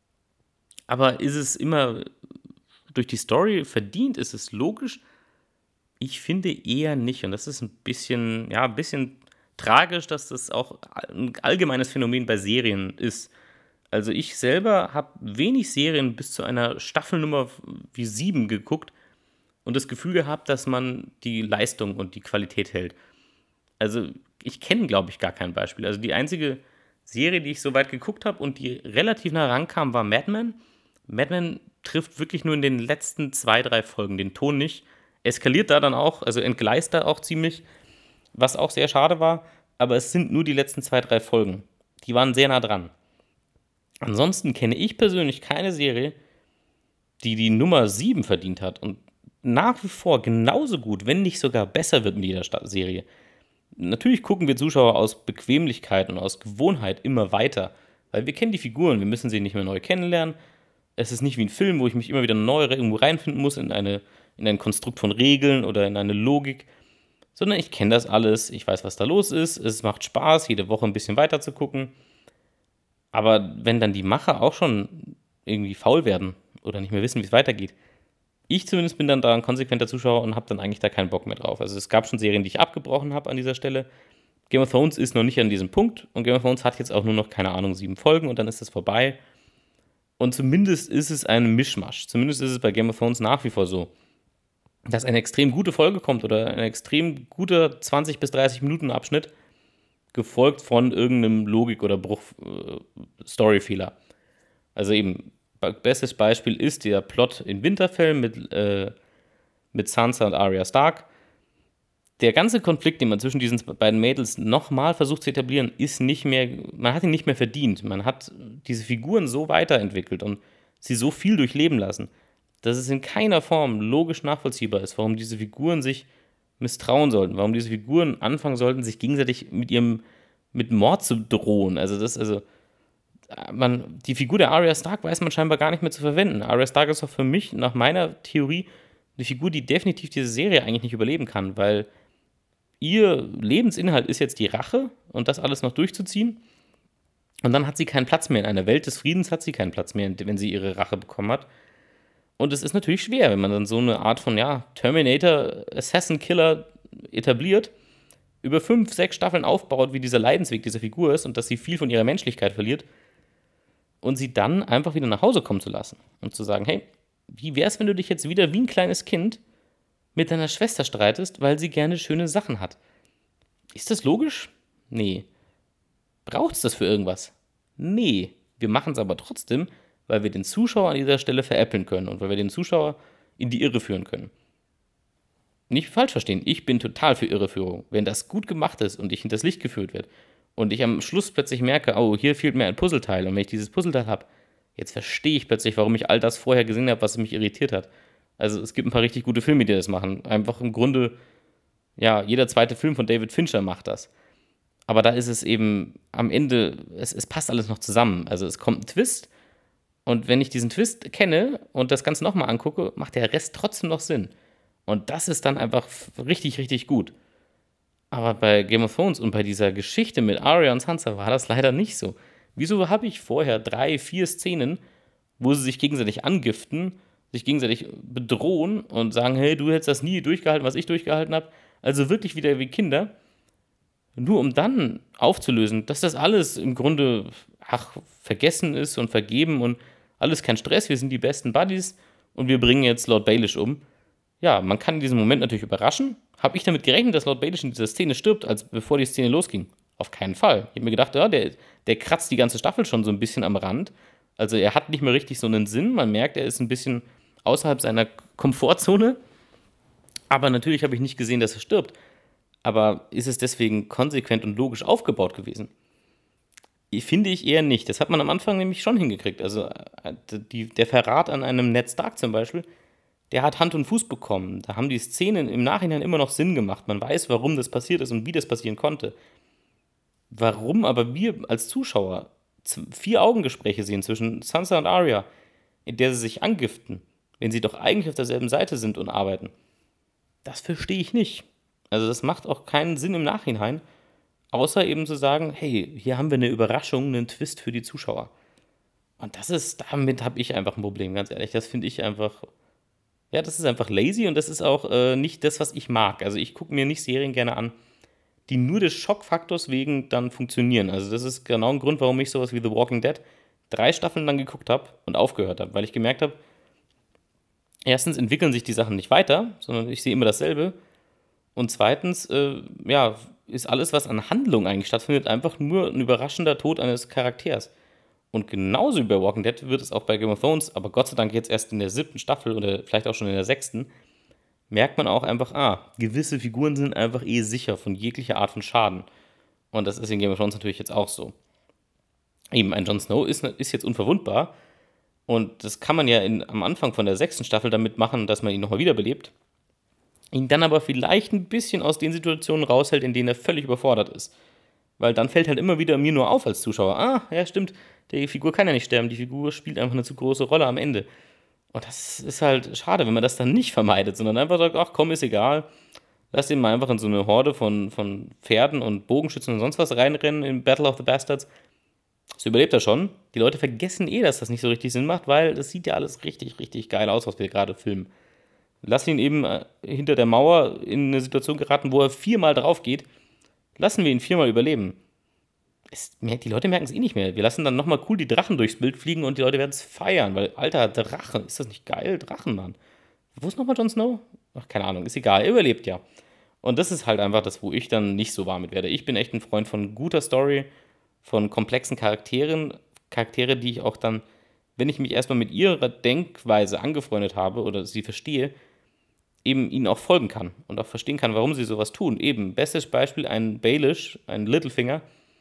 Aber ist es immer durch die Story verdient? Ist es logisch? Ich finde eher nicht. Und das ist ein bisschen tragisch, dass das auch ein allgemeines Phänomen bei Serien ist. Also ich selber habe wenig Serien bis zu einer Staffelnummer wie 7 geguckt und das Gefühl gehabt, dass man die Leistung und die Qualität hält. Also ich kenne, glaube ich, gar kein Beispiel. Also die einzige Serie, die ich so weit geguckt habe und die relativ nah rankam, war Mad Men. Mad Men trifft wirklich nur in den letzten 2, 3 Folgen den Ton nicht. Eskaliert da dann auch, also entgleist da auch ziemlich, was auch sehr schade war. Aber es sind nur die letzten 2, 3 Folgen. Die waren sehr nah dran. Ansonsten kenne ich persönlich keine Serie, die die Nummer 7 verdient hat und nach wie vor genauso gut, wenn nicht sogar besser wird mit jeder Serie. Natürlich gucken wir Zuschauer aus Bequemlichkeit und aus Gewohnheit immer weiter, weil wir kennen die Figuren, wir müssen sie nicht mehr neu kennenlernen. Es ist nicht wie ein Film, wo ich mich immer wieder neu irgendwo reinfinden muss in ein Konstrukt von Regeln oder in eine Logik, sondern ich kenne das alles, ich weiß, was da los ist, es macht Spaß, jede Woche ein bisschen weiter zu gucken. Aber wenn dann die Macher auch schon irgendwie faul werden oder nicht mehr wissen, wie es weitergeht, ich zumindest bin dann da ein konsequenter Zuschauer und habe dann eigentlich da keinen Bock mehr drauf. Also es gab schon Serien, die ich abgebrochen habe an dieser Stelle. Game of Thrones ist noch nicht an diesem Punkt und Game of Thrones hat jetzt auch nur noch, keine Ahnung, 7 Folgen und dann ist das vorbei. Und zumindest ist es ein Mischmasch. Zumindest ist es bei Game of Thrones nach wie vor so, dass eine extrem gute Folge kommt oder ein extrem guter 20 bis 30 Minuten Abschnitt, gefolgt von irgendeinem Logik- oder Bruch-Storyfehler. Also eben, bestes Beispiel ist der Plot in Winterfell mit Sansa und Arya Stark. Der ganze Konflikt, den man zwischen diesen beiden Mädels nochmal versucht zu etablieren, ist nicht mehr, man hat ihn nicht mehr verdient. Man hat diese Figuren so weiterentwickelt und sie so viel durchleben lassen, dass es in keiner Form logisch nachvollziehbar ist, warum diese Figuren sich misstrauen sollten, warum diese Figuren anfangen sollten, sich gegenseitig mit Mord zu drohen. Die Figur der Arya Stark weiß man scheinbar gar nicht mehr zu verwenden. Arya Stark ist auch für mich, nach meiner Theorie, eine Figur, die definitiv diese Serie eigentlich nicht überleben kann, weil ihr Lebensinhalt ist jetzt die Rache und das alles noch durchzuziehen. Und dann hat sie keinen Platz mehr. In einer Welt des Friedens hat sie keinen Platz mehr, wenn sie ihre Rache bekommen hat. Und es ist natürlich schwer, wenn man dann so eine Art von Terminator, Assassin Killer etabliert, über 5, 6 Staffeln aufbaut, wie dieser Leidensweg dieser Figur ist und dass sie viel von ihrer Menschlichkeit verliert und sie dann einfach wieder nach Hause kommen zu lassen und zu sagen, hey, wie wär's, wenn du dich jetzt wieder wie ein kleines Kind mit deiner Schwester streitest, weil sie gerne schöne Sachen hat? Ist das logisch? Nee. Braucht's das für irgendwas? Nee. Wir machen es aber trotzdem, weil wir den Zuschauer an dieser Stelle veräppeln können und weil wir den Zuschauer in die Irre führen können. Nicht falsch verstehen, ich bin total für Irreführung. Wenn das gut gemacht ist und ich hinters Licht geführt werde und ich am Schluss plötzlich merke, oh, hier fehlt mir ein Puzzleteil und wenn ich dieses Puzzleteil habe, jetzt verstehe ich plötzlich, warum ich all das vorher gesehen habe, was mich irritiert hat. Also es gibt ein paar richtig gute Filme, die das machen. Einfach im Grunde, jeder zweite Film von David Fincher macht das. Aber da ist es eben am Ende, es passt alles noch zusammen. Also es kommt ein Twist und wenn ich diesen Twist kenne und das Ganze nochmal angucke, macht der Rest trotzdem noch Sinn. Und das ist dann einfach richtig, richtig gut. Aber bei Game of Thrones und bei dieser Geschichte mit Arya und Sansa war das leider nicht so. Wieso habe ich vorher 3, 4 Szenen, wo sie sich gegenseitig angiften, sich gegenseitig bedrohen und sagen, hey, du hättest das nie durchgehalten, was ich durchgehalten habe. Also wirklich wieder wie Kinder. Nur um dann aufzulösen, dass das alles im Grunde, vergessen ist und vergeben und alles kein Stress, wir sind die besten Buddies und wir bringen jetzt Lord Baelish um. Ja, man kann in diesem Moment natürlich überraschen. Habe ich damit gerechnet, dass Lord Baelish in dieser Szene stirbt, als bevor die Szene losging? Auf keinen Fall. Ich habe mir gedacht, der kratzt die ganze Staffel schon so ein bisschen am Rand. Also er hat nicht mehr richtig so einen Sinn. Man merkt, er ist ein bisschen außerhalb seiner Komfortzone. Aber natürlich habe ich nicht gesehen, dass er stirbt. Aber ist es deswegen konsequent und logisch aufgebaut gewesen? Finde ich eher nicht. Das hat man am Anfang nämlich schon hingekriegt. Also der Verrat an einem Ned Stark zum Beispiel, der hat Hand und Fuß bekommen. Da haben die Szenen im Nachhinein immer noch Sinn gemacht. Man weiß, warum das passiert ist und wie das passieren konnte. Warum aber wir als Zuschauer 4 Augengespräche sehen zwischen Sansa und Arya, in der sie sich angiften, wenn sie doch eigentlich auf derselben Seite sind und arbeiten, das verstehe ich nicht. Also das macht auch keinen Sinn im Nachhinein, außer eben zu sagen, hey, hier haben wir eine Überraschung, einen Twist für die Zuschauer. Und damit habe ich einfach ein Problem, ganz ehrlich. Das finde ich einfach, ja, das ist einfach lazy und das ist auch nicht das, was ich mag. Also ich gucke mir nicht Serien gerne an, die nur des Schockfaktors wegen dann funktionieren. Also das ist genau ein Grund, warum ich sowas wie The Walking Dead 3 Staffeln lang geguckt habe und aufgehört habe, weil ich gemerkt habe, erstens entwickeln sich die Sachen nicht weiter, sondern ich sehe immer dasselbe. Und zweitens, ja, ist alles, was an Handlung eigentlich stattfindet, einfach nur ein überraschender Tod eines Charakters. Und genauso wie bei Walking Dead wird es auch bei Game of Thrones, aber Gott sei Dank jetzt erst in der 7. Staffel oder vielleicht auch schon in der 6., merkt man auch einfach, gewisse Figuren sind einfach sicher von jeglicher Art von Schaden. Und das ist in Game of Thrones natürlich jetzt auch so. Eben, ein Jon Snow ist jetzt unverwundbar. Und das kann man ja am Anfang von der 6. Staffel damit machen, dass man ihn nochmal wiederbelebt. Ihn dann aber vielleicht ein bisschen aus den Situationen raushält, in denen er völlig überfordert ist. Weil dann fällt halt immer wieder mir nur auf als Zuschauer, ja stimmt, die Figur kann ja nicht sterben, die Figur spielt einfach eine zu große Rolle am Ende. Und das ist halt schade, wenn man das dann nicht vermeidet, sondern einfach sagt, ach komm, ist egal, lass den mal einfach in so eine Horde von Pferden und Bogenschützen und sonst was reinrennen in Battle of the Bastards. Das überlebt er schon. Die Leute vergessen dass das nicht so richtig Sinn macht, weil das sieht ja alles richtig, richtig geil aus, was wir gerade filmen. Lass ihn eben hinter der Mauer in eine Situation geraten, wo er 4-mal drauf geht. Lassen wir ihn 4-mal überleben. Die Leute merken es nicht mehr. Wir lassen dann nochmal cool die Drachen durchs Bild fliegen und die Leute werden es feiern, weil, Alter, Drachen, ist das nicht geil? Drachen, Mann. Wo ist nochmal Jon Snow? Ach, keine Ahnung, ist egal, er überlebt ja. Und das ist halt einfach das, wo ich dann nicht so warm mit werde. Ich bin echt ein Freund von guter Story, von komplexen Charakteren, Charaktere, die ich auch dann, wenn ich mich erstmal mit ihrer Denkweise angefreundet habe oder sie verstehe, eben ihnen auch folgen kann und auch verstehen kann, warum sie sowas tun. Eben, bestes Beispiel, ein Baelish, ein Littlefinger,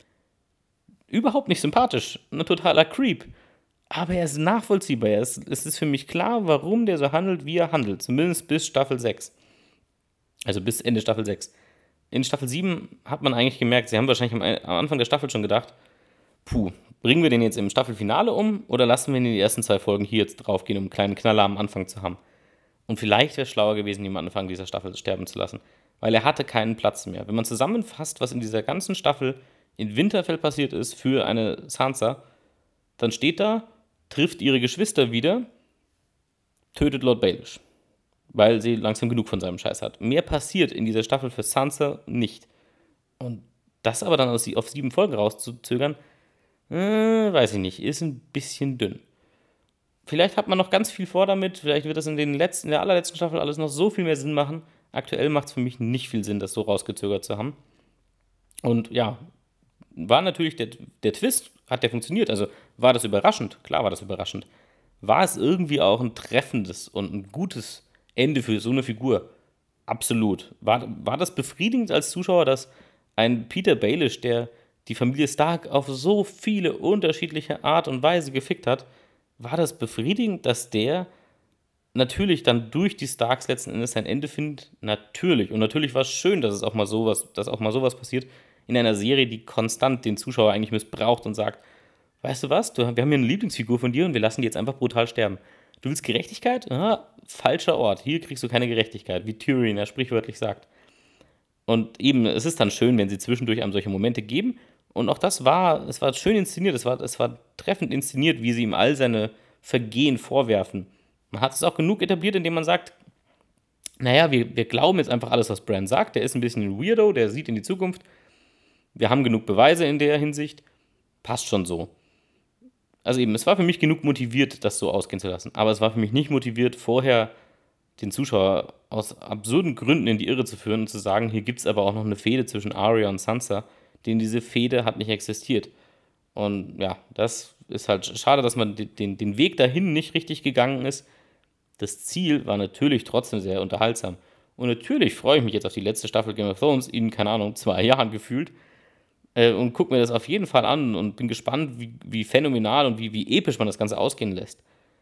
überhaupt nicht sympathisch, ein totaler Creep. Aber er ist nachvollziehbar. Es ist für mich klar, warum der so handelt, wie er handelt. Zumindest bis Staffel 6. Also bis Ende Staffel 6. In Staffel 7 hat man eigentlich gemerkt, sie haben wahrscheinlich am Anfang der Staffel schon gedacht, bringen wir den jetzt im Staffelfinale um oder lassen wir ihn in die ersten 2 Folgen hier jetzt draufgehen, um einen kleinen Knaller am Anfang zu haben. Und vielleicht wäre es schlauer gewesen, ihn am Anfang dieser Staffel sterben zu lassen. Weil er hatte keinen Platz mehr. Wenn man zusammenfasst, was in dieser ganzen Staffel in Winterfell passiert ist für eine Sansa, dann steht da, trifft ihre Geschwister wieder, tötet Lord Baelish. Weil sie langsam genug von seinem Scheiß hat. Mehr passiert in dieser Staffel für Sansa nicht. Und das aber dann auf 7 Folgen rauszuzögern, weiß ich nicht, ist ein bisschen dünn. Vielleicht hat man noch ganz viel vor damit, vielleicht wird das in der allerletzten Staffel alles noch so viel mehr Sinn machen. Aktuell macht es für mich nicht viel Sinn, das so rausgezögert zu haben. Und ja, war natürlich der Twist, hat der funktioniert. Also war das überraschend? Klar war das überraschend. War es irgendwie auch ein treffendes und ein gutes Ende für so eine Figur? Absolut. War das befriedigend als Zuschauer, dass ein Peter Baelish, der die Familie Stark auf so viele unterschiedliche Art und Weise gefickt hat, war das befriedigend, dass der natürlich dann durch die Starks letzten Endes sein Ende findet? Natürlich. Und natürlich war es schön, dass auch mal sowas passiert in einer Serie, die konstant den Zuschauer eigentlich missbraucht und sagt, weißt du was, wir haben hier eine Lieblingsfigur von dir und wir lassen die jetzt einfach brutal sterben. Du willst Gerechtigkeit? Aha, falscher Ort. Hier kriegst du keine Gerechtigkeit, wie Tyrion ja sprichwörtlich sagt. Und eben, es ist dann schön, wenn sie zwischendurch einem solche Momente geben. Und auch es war schön inszeniert, es war treffend inszeniert, wie sie ihm all seine Vergehen vorwerfen. Man hat es auch genug etabliert, indem man sagt, naja, wir glauben jetzt einfach alles, was Bran sagt. Der ist ein bisschen ein Weirdo, der sieht in die Zukunft. Wir haben genug Beweise in der Hinsicht. Passt schon so. Also eben, es war für mich genug motiviert, das so ausgehen zu lassen. Aber es war für mich nicht motiviert, vorher den Zuschauer aus absurden Gründen in die Irre zu führen und zu sagen, hier gibt es aber auch noch eine Fehde zwischen Arya und Sansa, denn diese Fehde hat nicht existiert. Und ja, das ist halt schade, dass man den Weg dahin nicht richtig gegangen ist. Das Ziel war natürlich trotzdem sehr unterhaltsam. Und natürlich freue ich mich jetzt auf die letzte Staffel Game of Thrones, in, keine Ahnung, 2 Jahren gefühlt. Und gucke mir das auf jeden Fall an und bin gespannt, wie phänomenal und wie episch man das Ganze ausgehen lässt.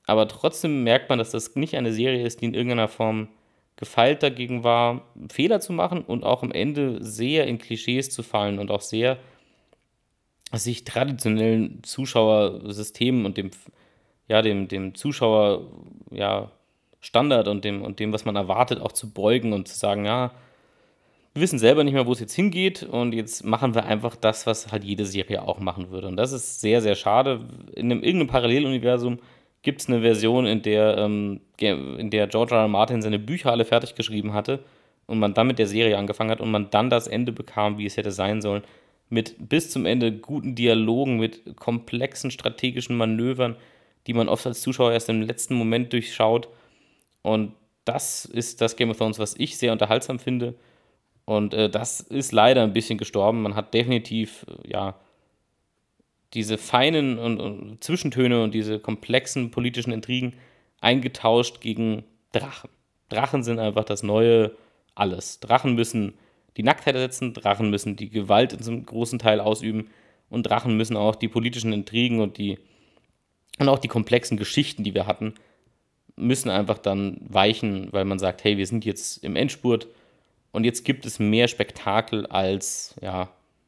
Aber trotzdem merkt man, dass das nicht eine Serie ist, die in irgendeiner Form gefeilt dagegen war, Fehler zu machen und auch am Ende sehr in Klischees zu fallen und auch sehr sich traditionellen Zuschauersystemen und dem Zuschauer, ja, Standard und dem, was man erwartet, auch zu beugen und zu sagen, ja, wir wissen selber nicht mehr, wo es jetzt hingeht und jetzt machen wir einfach das, was halt jede Serie auch machen würde. Und das ist sehr, sehr schade. Irgendeinem Paralleluniversum gibt es eine Version, in der George R. R. Martin seine Bücher alle fertig geschrieben hatte und man dann mit der Serie angefangen hat und man dann das Ende bekam, wie es hätte sein sollen. Mit bis zum Ende guten Dialogen, mit komplexen strategischen Manövern, die man oft als Zuschauer erst im letzten Moment durchschaut. Und das ist das Game of Thrones, was ich sehr unterhaltsam finde. Und das ist leider ein bisschen gestorben. Man hat definitiv, ja, diese feinen und Zwischentöne und diese komplexen politischen Intrigen eingetauscht gegen Drachen. Drachen sind einfach das neue Alles. Drachen müssen die Nacktheit ersetzen, Drachen müssen die Gewalt in so einem großen Teil ausüben und Drachen müssen auch die politischen Intrigen und auch die komplexen Geschichten, die wir hatten, müssen einfach dann weichen, weil man sagt, hey, wir sind jetzt im Endspurt und jetzt gibt es mehr Spektakel als, ja,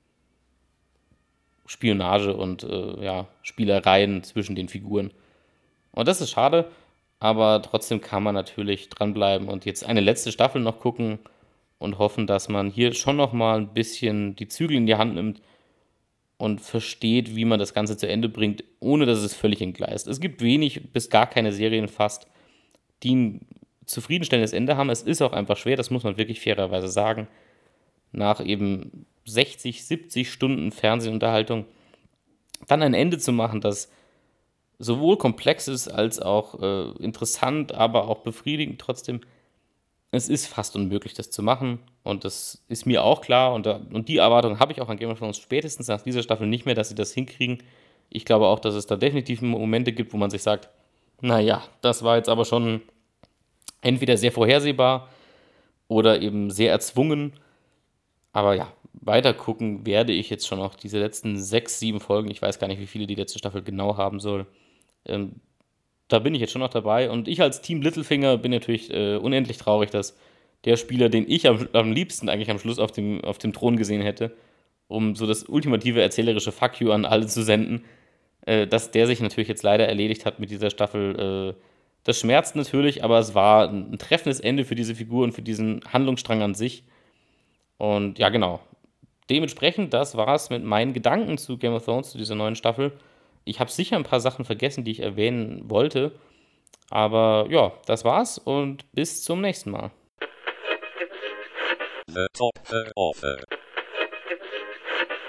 Spionage und ja, Spielereien zwischen den Figuren. Und das ist schade, aber trotzdem kann man natürlich dranbleiben und jetzt eine letzte Staffel noch gucken und hoffen, dass man hier schon noch mal ein bisschen die Zügel in die Hand nimmt und versteht, wie man das Ganze zu Ende bringt, ohne dass es völlig entgleist. Es gibt wenig bis gar keine Serien fast, die ein zufriedenstellendes Ende haben. Es ist auch einfach schwer, das muss man wirklich fairerweise sagen, nach eben 60, 70 Stunden Fernsehunterhaltung dann ein Ende zu machen, das sowohl komplex ist als auch interessant, aber auch befriedigend trotzdem. Es ist fast unmöglich, das zu machen und das ist mir auch klar und die Erwartung habe ich auch an Game of Thrones spätestens nach dieser Staffel nicht mehr, dass sie das hinkriegen. Ich glaube auch, dass es da definitiv Momente gibt, wo man sich sagt, naja, das war jetzt aber schon entweder sehr vorhersehbar oder eben sehr erzwungen. Aber ja, weiter gucken werde ich jetzt schon noch diese letzten 6, 7 Folgen. Ich weiß gar nicht, wie viele die letzte Staffel genau haben soll. Ähm, Da bin ich jetzt schon noch dabei. Und ich als Team Littlefinger bin natürlich unendlich traurig, dass der Spieler, den ich am liebsten eigentlich am Schluss auf dem Thron gesehen hätte, um so das ultimative erzählerische Fuck you an alle zu senden, dass der sich natürlich jetzt leider erledigt hat mit dieser Staffel. Das schmerzt natürlich, aber es war ein treffendes Ende für diese Figur und für diesen Handlungsstrang an sich. Und ja, genau. Dementsprechend, das war's mit meinen Gedanken zu Game of Thrones, zu dieser neuen Staffel. Ich habe sicher ein paar Sachen vergessen, die ich erwähnen wollte. Aber ja, das war's und bis zum nächsten Mal. The top offer.